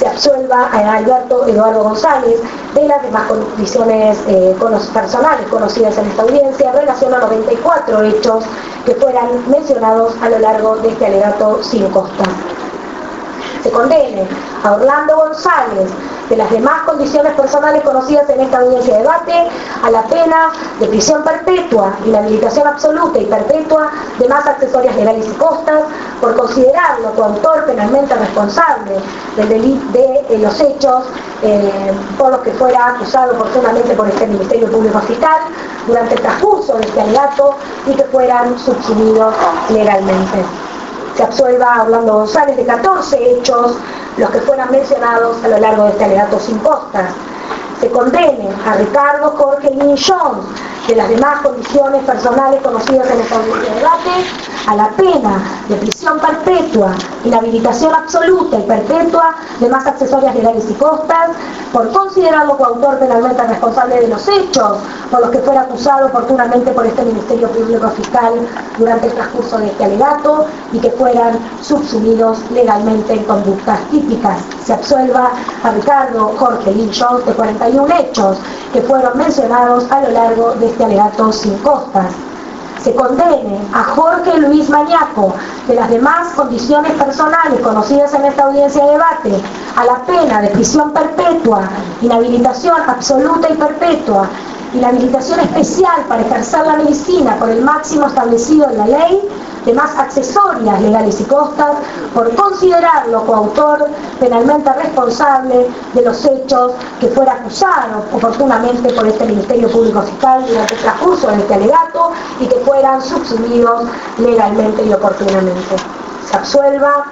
se absuelva a Alberto Eduardo González de las demás condiciones personales conocidas en esta audiencia en relación a 94 hechos que fueran mencionados a lo largo de este alegato sin costa. Se condene a Orlando González de las demás condiciones personales conocidas en esta audiencia de debate a la pena de prisión perpetua, inhabilitación absoluta y perpetua de más accesorias legales y costas por considerarlo coautor penalmente responsable del delito de los hechos por los que fuera acusado oportunamente por este Ministerio Público Fiscal durante el transcurso de este alegato y que fueran subsumidos legalmente. Se absuelva a Orlando González de 14 hechos, los que fueran mencionados a lo largo de este alegato sin costas. Se condene a Ricardo Jorge Lynn Jones de las demás condiciones personales conocidas en esta audiencia de debate a la pena de prisión perpetua, inhabilitación absoluta y perpetua de más accesorias legales y costas por considerarlo coautor penalmente responsable de los hechos por los que fuera acusado oportunamente por este Ministerio Público Fiscal durante el transcurso de este alegato y que fueran subsumidos legalmente en conductas típicas. Se absuelva a Ricardo Jorge Lynn Jones de 41 hechos que fueron mencionados a lo largo de este alegato sin costas. Se condene a Jorge Luis Mañaco de las demás condiciones personales conocidas en esta audiencia de debate a la pena de prisión perpetua, inhabilitación absoluta y perpetua, inhabilitación especial para ejercer la medicina por el máximo establecido en la ley, de más accesorias legales y costas, por considerarlo coautor penalmente responsable de los hechos que fuera acusado oportunamente por este Ministerio Público Fiscal durante el transcurso de este alegato y que fueran subsumidos legalmente y oportunamente. Se absuelva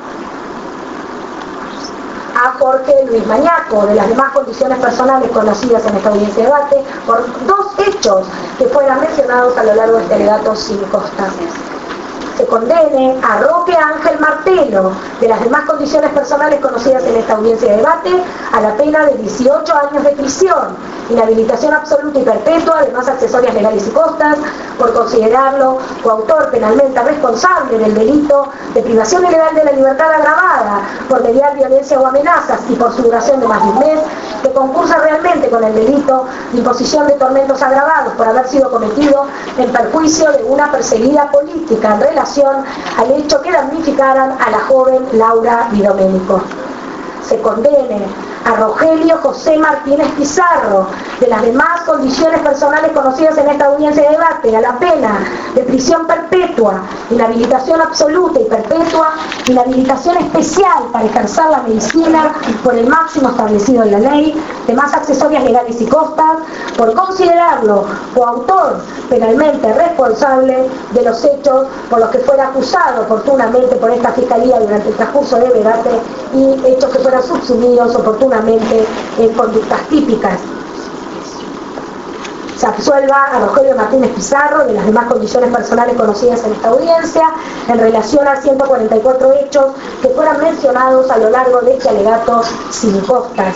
a Jorge Luis Mañaco de las demás condiciones personales conocidas en esta audiencia de debate por 2 hechos que fueran mencionados a lo largo de este alegato sin costas. Se condene a Roque Ángel Martelo de las demás condiciones personales conocidas en esta audiencia de debate a la pena de 18 años de prisión, inhabilitación absoluta y perpetua de más accesorias legales y costas por considerarlo coautor penalmente responsable del delito de privación ilegal de la libertad agravada por mediar violencia o amenazas y por su duración de más de un mes, que concursa realmente con el delito de imposición de tormentos agravados por haber sido cometido en perjuicio de una perseguida política en relación al hecho que damnificaran a la joven Laura Di Domenico. Se condene a Rogelio José Martínez Pizarro de las demás condiciones personales conocidas en esta audiencia de debate a la pena de prisión perpetua, inhabilitación absoluta y perpetua, inhabilitación especial para ejercer la medicina por el máximo establecido en la ley, de más accesorias legales y costas, por considerarlo coautor penalmente responsable de los hechos por los que fuera acusado oportunamente por esta Fiscalía durante el transcurso del debate y hechos que fueran subsumidos oportunamente en conductas típicas. Se absuelva a Rogelio Martínez Pizarro de las demás condiciones personales conocidas en esta audiencia en relación a 144 hechos que fueran mencionados a lo largo de este alegato sin costas.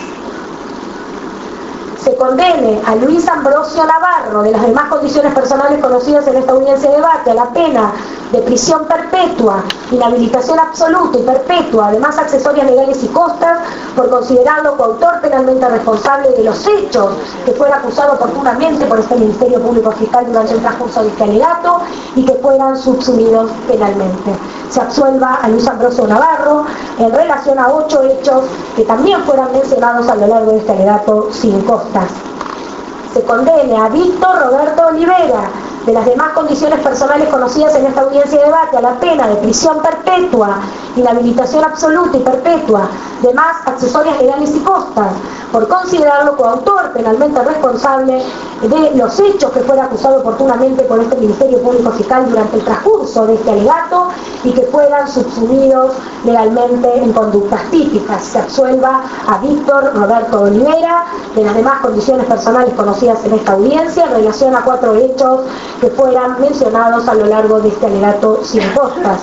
Se condene a Luis Ambrosio Navarro de las demás condiciones personales conocidas en esta audiencia de debate a la pena de prisión perpetua, inhabilitación absoluta y perpetua de más accesorias legales y costas por considerarlo coautor penalmente responsable de los hechos que fuera acusado oportunamente por este Ministerio Público Fiscal durante el transcurso de este alegato y que fueran subsumidos penalmente. Se absuelva a Luis Ambrosio Navarro en relación a 8 hechos que también fueran mencionados a lo largo de este alegato sin costas. Se condene a Víctor Roberto Olivera de las demás condiciones personales conocidas en esta audiencia de debate a la pena de prisión perpetua, inhabilitación absoluta y perpetua de más accesorias legales y costas por considerarlo coautor penalmente responsable de los hechos que fuera acusado oportunamente por este Ministerio Público Fiscal durante el transcurso de este alegato y que fueran subsumidos legalmente en conductas típicas. Se absuelva a Víctor Roberto Olivera de las demás condiciones personales conocidas en esta audiencia en relación a 4 hechos que fueran mencionados a lo largo de este alegato sin costas.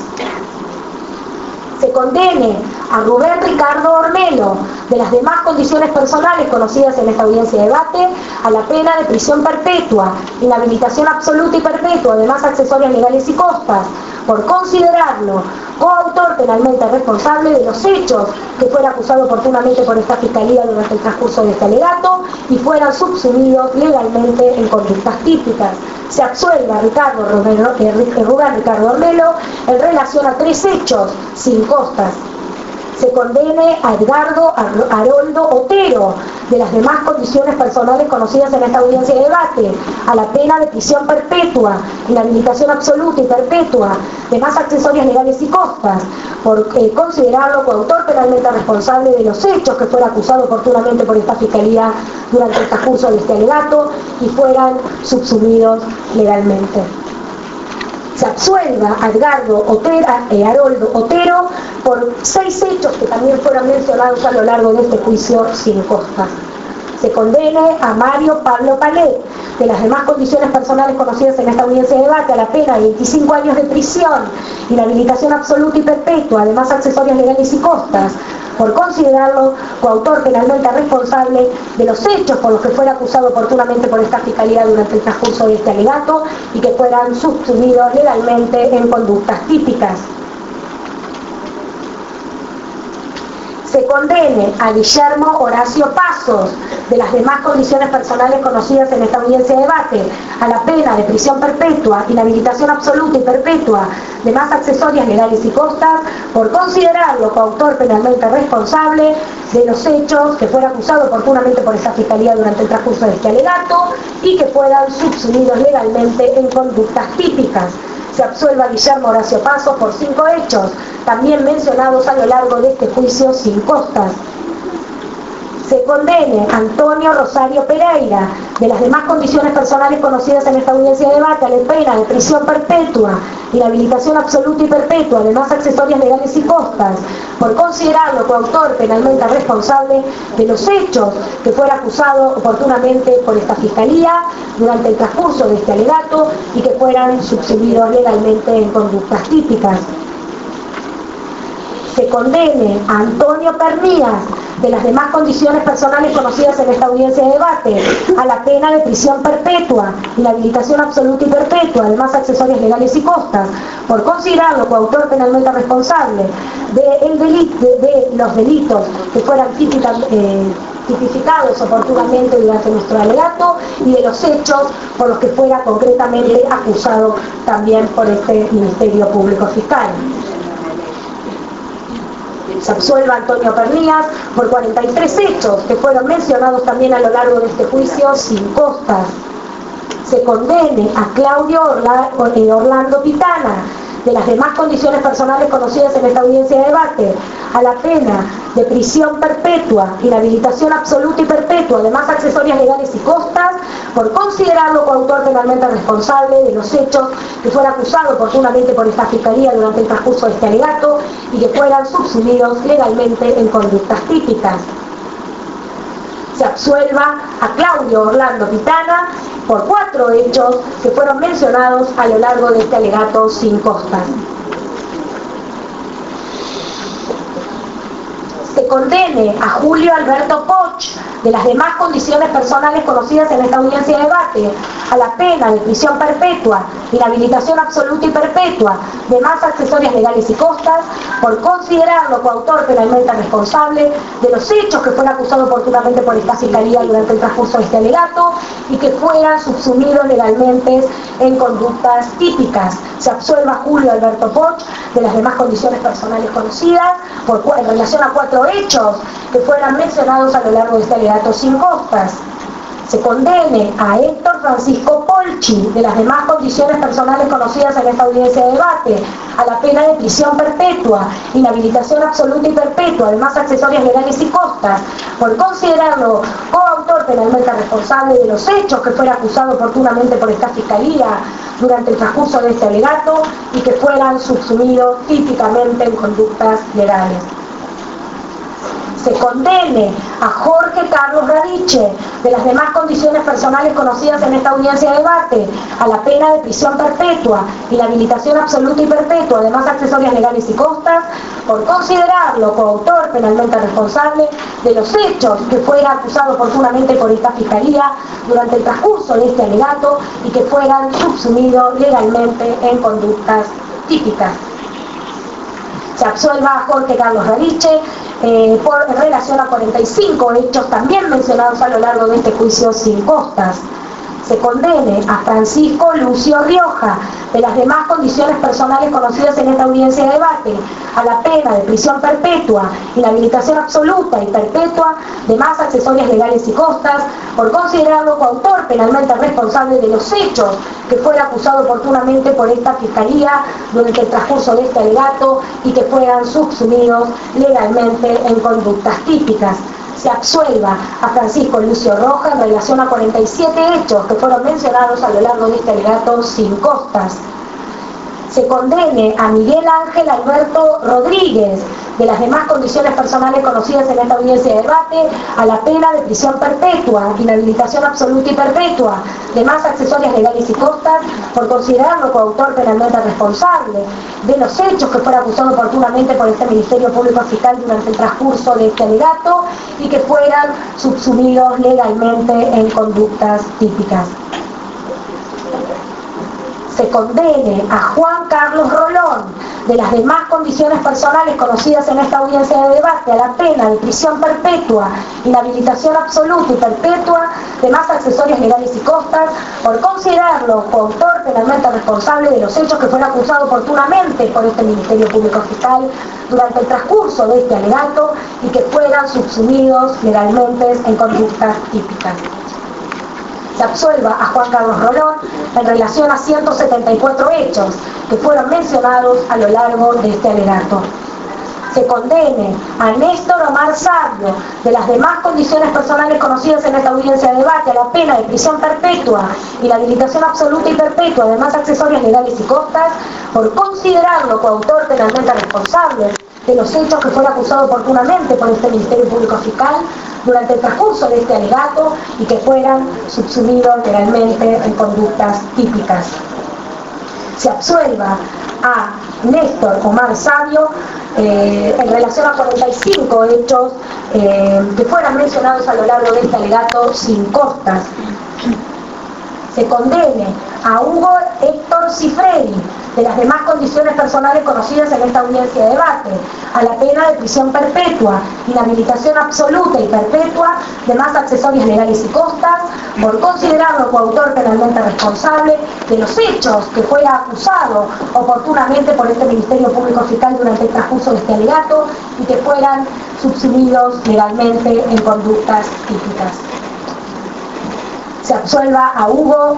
Se condene a Rubén Ricardo Ormelo de las demás condiciones personales conocidas en esta audiencia de debate a la pena de prisión perpetua, inhabilitación absoluta y perpetua de más accesorias legales y costas por considerarlo coautor penalmente responsable de los hechos que fuera acusado oportunamente por esta Fiscalía durante el transcurso de este alegato y fueran subsumidos legalmente en conductas típicas. Se absuelva a Rubén Ricardo Ormelo en relación a 3 hechos sin costas. Se condene a Edgardo Haroldo Otero de las demás condiciones personales conocidas en esta audiencia de debate a la pena de prisión perpetua, inhabilitación absoluta y perpetua, demás accesorias legales y costas, por considerarlo coautor penalmente responsable de los hechos que fuera acusado oportunamente por esta Fiscalía durante el transcurso de este alegato y fueran subsumidos legalmente. Se absuelva a Edgardo Haroldo Otero por 6 hechos que también fueron mencionados a lo largo de este juicio sin costas. Se condene a Mario Pablo Palet de las demás condiciones personales conocidas en esta audiencia de debate a la pena de 25 años de prisión, inhabilitación absoluta y perpetua, además accesorias legales y costas, por considerarlo coautor penalmente responsable de los hechos por los que fuera acusado oportunamente por esta Fiscalía durante el transcurso de este alegato y que fueran subsumidos legalmente en conductas típicas. Se condene a Guillermo Horacio Pasos de las demás condiciones personales conocidas en esta audiencia de debate a la pena de prisión perpetua, inhabilitación absoluta y perpetua, demás accesorias legales y costas, por considerarlo coautor penalmente responsable de los hechos que fuera acusado oportunamente por esta Fiscalía durante el transcurso de este alegato y que fueran subsumidos legalmente en conductas típicas. Se absuelva a Guillermo Horacio Pasos por 5 hechos, también mencionados a lo largo de este juicio sin costas. Se condene a Antonio Rosario Pereira de las demás condiciones personales conocidas en esta audiencia de debate a la pena de prisión perpetua, inhabilitación absoluta y perpetua, además accesorias legales y costas, por considerarlo coautor penalmente responsable de los hechos que fuera acusado oportunamente por esta Fiscalía durante el transcurso de este alegato y que fueran subsumidos legalmente en conductas típicas. Se condene a Antonio Pernías de las demás condiciones personales conocidas en esta audiencia de debate a la pena de prisión perpetua, inhabilitación absoluta y perpetua, además accesorias legales y costas, por considerarlo coautor penalmente responsable de los delitos que fueran tipificados oportunamente durante nuestro alegato y de los hechos por los que fuera concretamente acusado también por este Ministerio Público Fiscal. Se absuelva a Antonio Pernías por 43 hechos que fueron mencionados también a lo largo de este juicio sin costas. Se condene a Claudio Orlando Pitana de las demás condiciones personales conocidas en esta audiencia de debate a la pena de prisión perpetua, inhabilitación absoluta y perpetua, además accesorias legales y costas, por considerarlo coautor penalmente responsable de los hechos que fuera acusado oportunamente por esta Fiscalía durante el transcurso de este alegato y que fueran subsumidos legalmente en conductas típicas. Se absuelva a Claudio Orlando Pitana por 4 hechos que fueron mencionados a lo largo de este alegato sin costas. Se condene a Julio Alberto Poch de las demás condiciones personales conocidas en esta audiencia de debate a la pena de prisión perpetua, inhabilitación absoluta y perpetua, demás accesorias legales y costas, por considerarlo coautor penalmente responsable de los hechos que fuera acusado oportunamente por esta Fiscalía durante el transcurso de este alegato y que fueran subsumidos legalmente en conductas típicas. Se absuelva a Julio Alberto Poch de las demás condiciones personales conocidas en relación a 4 hechos que fueran mencionados a lo largo de este alegato sin costas. Se condene a Héctor Francisco Polchi de las demás condiciones personales conocidas en esta audiencia de debate a la pena de prisión perpetua, inhabilitación absoluta y perpetua, además accesorias legales y costas, por considerarlo coautor penalmente responsable de los hechos que fuera acusado oportunamente por esta Fiscalía durante el transcurso de este alegato y que fueran subsumidos típicamente en conductas legales. Se condene a Jorge Carlos Radiche de las demás condiciones personales conocidas en esta audiencia de debate a la pena de prisión perpetua, inhabilitación absoluta y perpetua, además accesorias legales y costas, por considerarlo coautor penalmente responsable de los hechos que fuera acusado oportunamente por esta Fiscalía durante el transcurso de este alegato y que fueran subsumidos legalmente en conductas típicas. Se absuelva a Jorge Carlos Radiche en relación a 45 hechos también mencionados a lo largo de este juicio sin costas. Se condene a Francisco Lucio Rioja, de las demás condiciones personales conocidas en esta audiencia de debate, a la pena de prisión perpetua, inhabilitación absoluta y perpetua, demás accesorias legales y costas, por considerarlo coautor penalmente responsable de los hechos que fuera acusado oportunamente por esta Fiscalía durante el transcurso de este alegato y que fueran subsumidos legalmente en conductas típicas. Se absuelva a Francisco Lucio Roja en relación a 47 hechos que fueron mencionados a lo largo de este alegato sin costas. Se condene a Miguel Ángel Alberto Rodríguez, de las demás condiciones personales conocidas en esta audiencia de debate, a la pena de prisión perpetua, inhabilitación absoluta y perpetua, demás accesorias legales y costas, por considerarlo coautor penalmente responsable de los hechos que fuera acusado oportunamente por este Ministerio Público Fiscal durante el transcurso de este alegato y que fueran subsumidos legalmente en conductas típicas. Se condene a Juan Carlos Rolón, de las demás condiciones personales conocidas en esta audiencia de debate, a la pena de prisión perpetua, inhabilitación absoluta y perpetua, demás accesorias legales y costas, por considerarlo coautor penalmente responsable de los hechos que fuera acusado oportunamente por este Ministerio Público Fiscal durante el transcurso de este alegato y que fueran subsumidos legalmente en conductas típicas. Se absuelva a Juan Carlos Rolón en relación a 174 hechos que fueron mencionados a lo largo de este alegato. Se condene a Néstor Omar Sabio, de las demás condiciones personales conocidas en esta audiencia de debate, a la pena de prisión perpetua, inhabilitación absoluta y perpetua, además accesorias legales y costas, por considerarlo coautor penalmente responsable de los hechos que fuera acusado oportunamente por este Ministerio Público Fiscal durante el transcurso de este alegato y que fueran subsumidos legalmente en conductas típicas. Se absuelva a Néstor Omar Sabio en relación a 45 hechos que fueran mencionados a lo largo de este alegato sin costas. Se condene a Hugo Héctor Cifredi, de las demás condiciones personales conocidas en esta audiencia de debate, a la pena de prisión perpetua, inhabilitación absoluta y perpetua, demás accesorias legales y costas, por considerarlo coautor penalmente responsable de los hechos que fuera acusado oportunamente por este Ministerio Público Fiscal durante el transcurso de este alegato y que fueran subsumidos legalmente en conductas típicas. Se absuelva a Hugo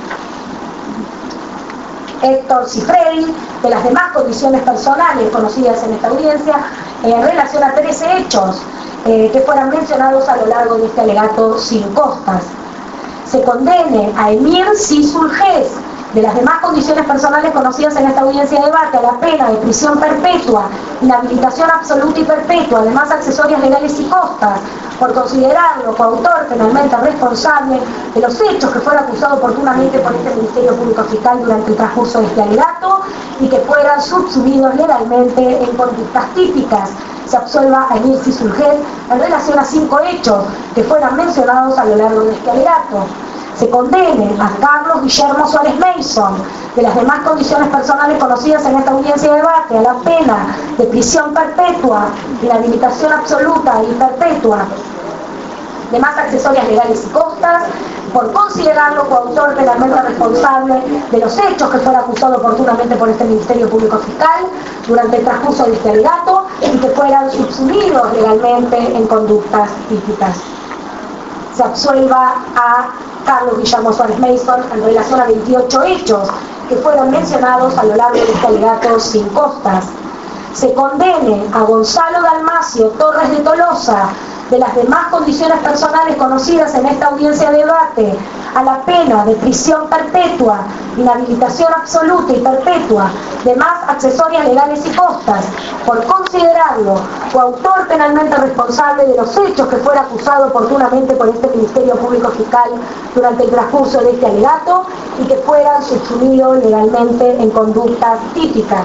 Héctor Cifredi de las demás condiciones personales conocidas en esta audiencia en relación a 13 hechos que fueran mencionados a lo largo de este alegato sin costas. Se condene a Emir Sisulges, de las demás condiciones personales conocidas en esta audiencia de debate, a la pena de prisión perpetua, inhabilitación absoluta y perpetua, además accesorias legales y costas, por considerarlo coautor penalmente responsable de los hechos que fuera acusado oportunamente por este Ministerio Público Fiscal durante el transcurso de este alegato y que fueran subsumidos legalmente en conductas típicas. Se absuelva a Emir Sisulges en relación a 5 hechos que fueran mencionados a lo largo de este alegato. Se condene a Carlos Guillermo Suárez Mason, de las demás condiciones personales conocidas en esta audiencia de debate, a la pena de prisión perpetua, inhabilitación absoluta y perpetua, demás accesorias legales y costas, por considerarlo coautor penalmente responsable de los hechos que fuera acusado oportunamente por este Ministerio Público Fiscal durante el transcurso de este alegato y que fueran subsumidos legalmente en conductas típicas. Se absuelva a Carlos Guillermo Suárez Mason en relación a 28 hechos que fueron mencionados a lo largo de este alegato sin costas. Se condene a Gonzalo Dalmacio Torres de Tolosa, de las demás condiciones personales conocidas en esta audiencia de debate, a la pena de prisión perpetua, inhabilitación absoluta y perpetua, demás accesorias legales y costas, por considerarlo coautor penalmente responsable de los hechos que fuera acusado oportunamente por este Ministerio Público Fiscal durante el transcurso de este alegato y que fueran subsumidos legalmente en conductas típicas.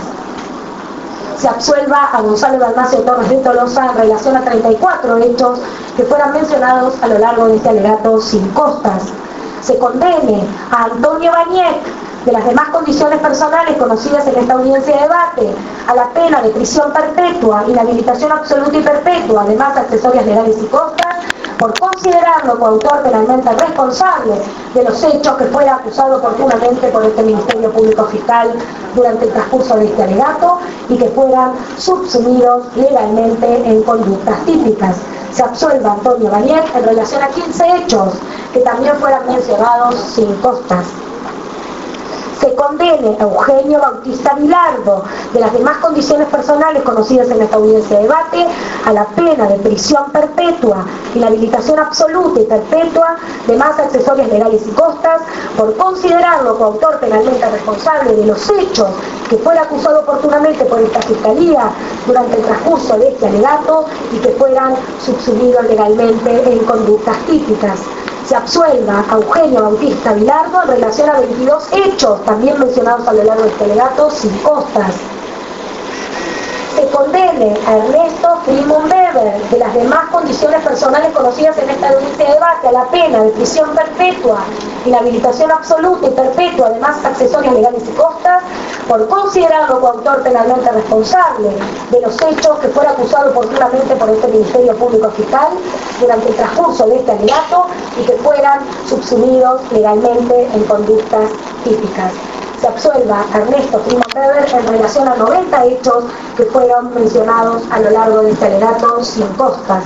Se absuelva a Gonzalo Dalmacio Torres de Tolosa en relación a 34 hechos que fueran mencionados a lo largo de este alegato sin costas. Se condene a Antonio Bañet, de las demás condiciones personales conocidas en esta audiencia de debate, a la pena de prisión perpetua, inhabilitación absoluta y perpetua, además accesorias legales y costas, por considerarlo coautor penalmente responsable de los hechos que fuera acusado oportunamente por este Ministerio Público Fiscal durante el transcurso de este alegato y que fueran subsumidos legalmente en conductas típicas. Se absuelva a Antonio Baniet en relación a 15 hechos que también fueran mencionados sin costas. Se condene a Eugenio Bautista Vilardo, de las demás condiciones personales conocidas en esta audiencia de debate, a la pena de prisión perpetua, inhabilitación absoluta y perpetua, demás accesorias legales y costas, por considerarlo coautor penalmente responsable de los hechos que fuera acusado oportunamente por esta Fiscalía durante el transcurso de este alegato y que fueran subsumidos legalmente en conductas típicas. Se absuelva a Eugenio Bautista Vilardo en relación a 22 hechos, también mencionados a lo largo de este alegato, sin costas. Se condene a Ernesto Frimon Weber, de las demás condiciones personales conocidas en esta audiencia de debate, a la pena de prisión perpetua, inhabilitación absoluta y perpetua, además accesorias legales y costas, por considerarlo coautor penalmente responsable de los hechos que fuera acusado oportunamente por este Ministerio Público Fiscal durante el transcurso de este alegato y que fueran subsumidos legalmente en conductas típicas. Se absuelva a Ernesto Frimon Weber en relación a 90 hechos que fueron mencionados a lo largo de este alegato sin costas.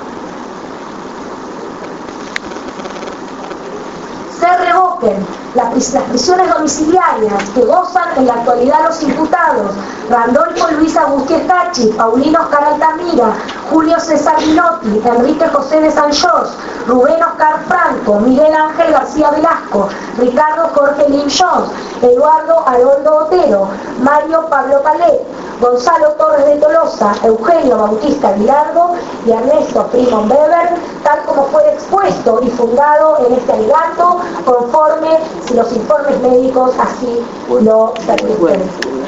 Se revoquen las prisiones domiciliarias que gozan en la actualidad los imputados Randolfo Luis Agustí Escachi, Paulino Oscar Altamira, Julio César Minotti, Enrique José de San Jorge, Rubén Oscar Franco, Miguel Ángel García Velasco, Ricardo Jorge Lim Jones, Eduardo Haroldo Otero, Mario Pablo Palet, Gonzalo Torres de Tolosa, Eugenio Bautista Vilardo y Ernesto Frimon Weber, tal como fue expuesto y fundado en este alegato, conforme si los informes médicos así lo permiten.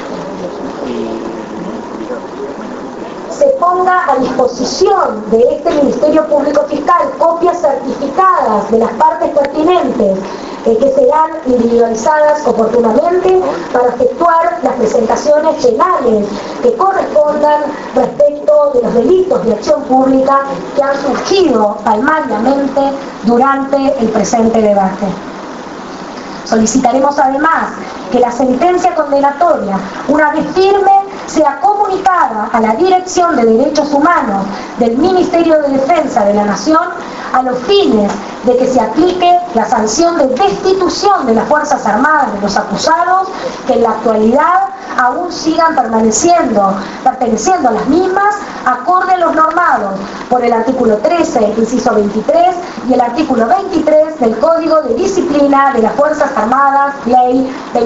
Se ponga a disposición de este Ministerio Público Fiscal copias certificadas de las partes pertinentes que serán individualizadas oportunamente para efectuar las presentaciones penales que correspondan respecto de los delitos de acción pública que han surgido palmariamente durante el presente debate. Solicitaremos además que la sentencia condenatoria, una vez firme, sea comunicada a la Dirección de Derechos Humanos del Ministerio de Defensa de la Nación a los fines de que se aplique la sanción de destitución de las Fuerzas Armadas de los acusados que en la actualidad aún sigan perteneciendo a las mismas acorde a los normados por el artículo 13, inciso 23 y el artículo 23 del Código de Disciplina de las Fuerzas Armadas, Ley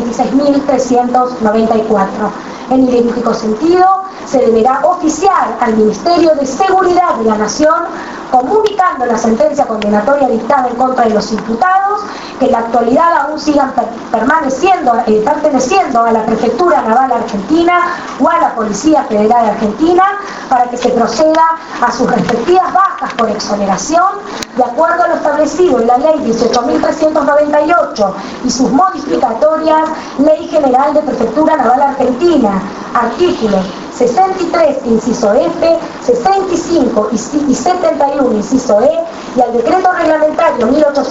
26.394. En idéntico sentido, se deberá oficiar al Ministerio de Seguridad de la Nación comunicando la sentencia condenatoria dictada en contra de los imputados, que en la actualidad aún sigan perteneciendo a la Prefectura Naval Argentina o a la Policía Federal Argentina, para que se proceda a sus respectivas bajas por exoneración, de acuerdo a lo establecido en la Ley 18.398 y sus modificatorias, Ley General de Prefectura Naval Argentina, artículos 63, inciso F, 65 y 71, inciso E, y al decreto reglamentario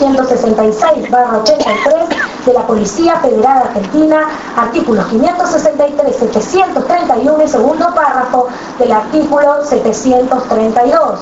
1866/83 de la Policía Federal Argentina, artículos 563, 731 y segundo párrafo del artículo 732.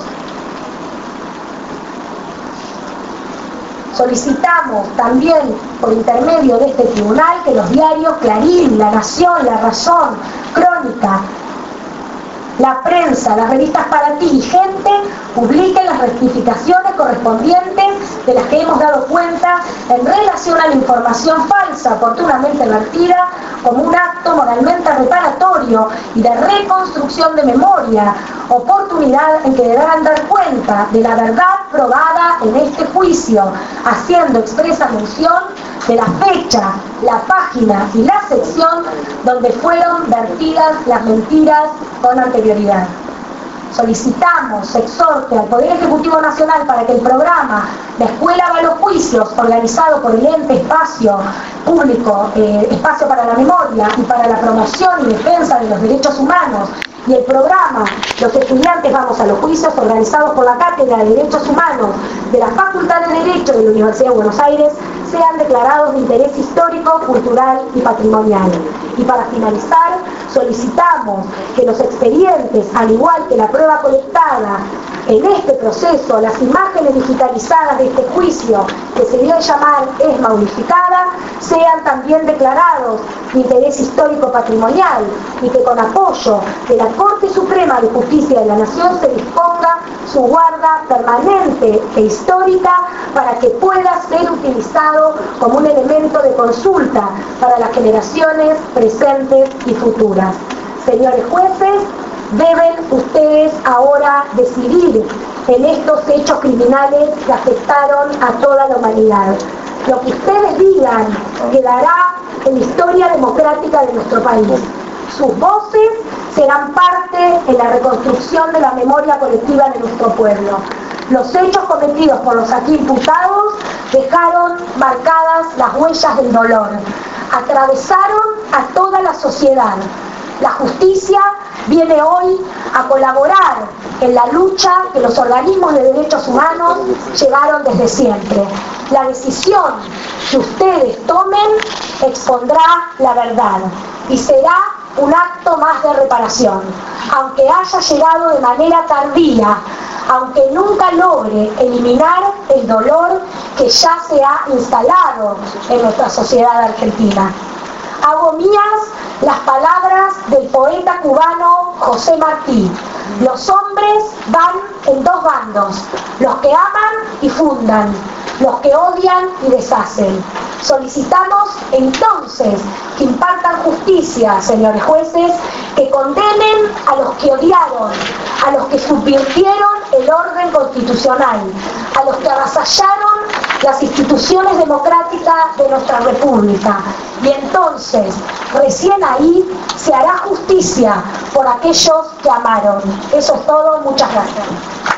Solicitamos también, por intermedio de este tribunal, que los diarios Clarín, La Nación, La Razón, Crónica, la prensa, las revistas para ti y Gente publiquen las rectificaciones correspondientes de las que hemos dado cuenta en relación a la información falsa oportunamente vertida como un acto moralmente reparatorio y de reconstrucción de memoria, oportunidad en que deberán dar cuenta de la verdad probada en este juicio, haciendo expresa mención de la fecha, la página y la sección donde fueron vertidas las mentiras con anterioridad. solicitamos, se exhorte al Poder Ejecutivo Nacional para que el programa La Escuela va a los Juicios, organizado por el ente Espacio Público, Espacio para la Memoria y para la Promoción y Defensa de los Derechos Humanos, y el programa Los Estudiantes Vamos a los Juicios, organizados por la Cátedra de Derechos Humanos de la Facultad de Derecho de la Universidad de Buenos Aires, sean declarados de interés histórico, cultural y patrimonial. Y para finalizar, solicitamos que los expedientes, al igual que la prueba colectada en este proceso, las imágenes digitalizadas de este juicio, que se dio a llamar ESMA Unificada, sean también declarados de interés histórico patrimonial, y que con apoyo de la Corte Suprema de Justicia de la Nación se disponga su guarda permanente e histórica para que pueda ser utilizado como un elemento de consulta para las generaciones presentes y futuras. Señores jueces, deben ustedes ahora decidir en estos hechos criminales que afectaron a toda la humanidad. Lo que ustedes digan quedará en la historia democrática de nuestro país. Sus voces serán parte en la reconstrucción de la memoria colectiva de nuestro pueblo. Los hechos cometidos por los aquí imputados dejaron marcadas las huellas del dolor, atravesaron a toda la sociedad. La justicia viene hoy a colaborar en la lucha que los organismos de derechos humanos llevaron desde siempre. La decisión que ustedes tomen expondrá la verdad y será un acto más de reparación, aunque haya llegado de manera tardía, aunque nunca logre eliminar el dolor que ya se ha instalado en nuestra sociedad argentina. Hago mías las palabras del poeta cubano José Martí: los hombres van en dos bandos, los que aman y fundan, los que odian y deshacen. Solicitamos entonces que impartan justicia, señores jueces, que condenen a los que odiaron, a los que subvirtieron el orden constitucional, a los que avasallaron las instituciones democráticas de nuestra república. Y entonces, recién ahí, se hará justicia por aquellos que amaron. Eso es todo. Muchas gracias.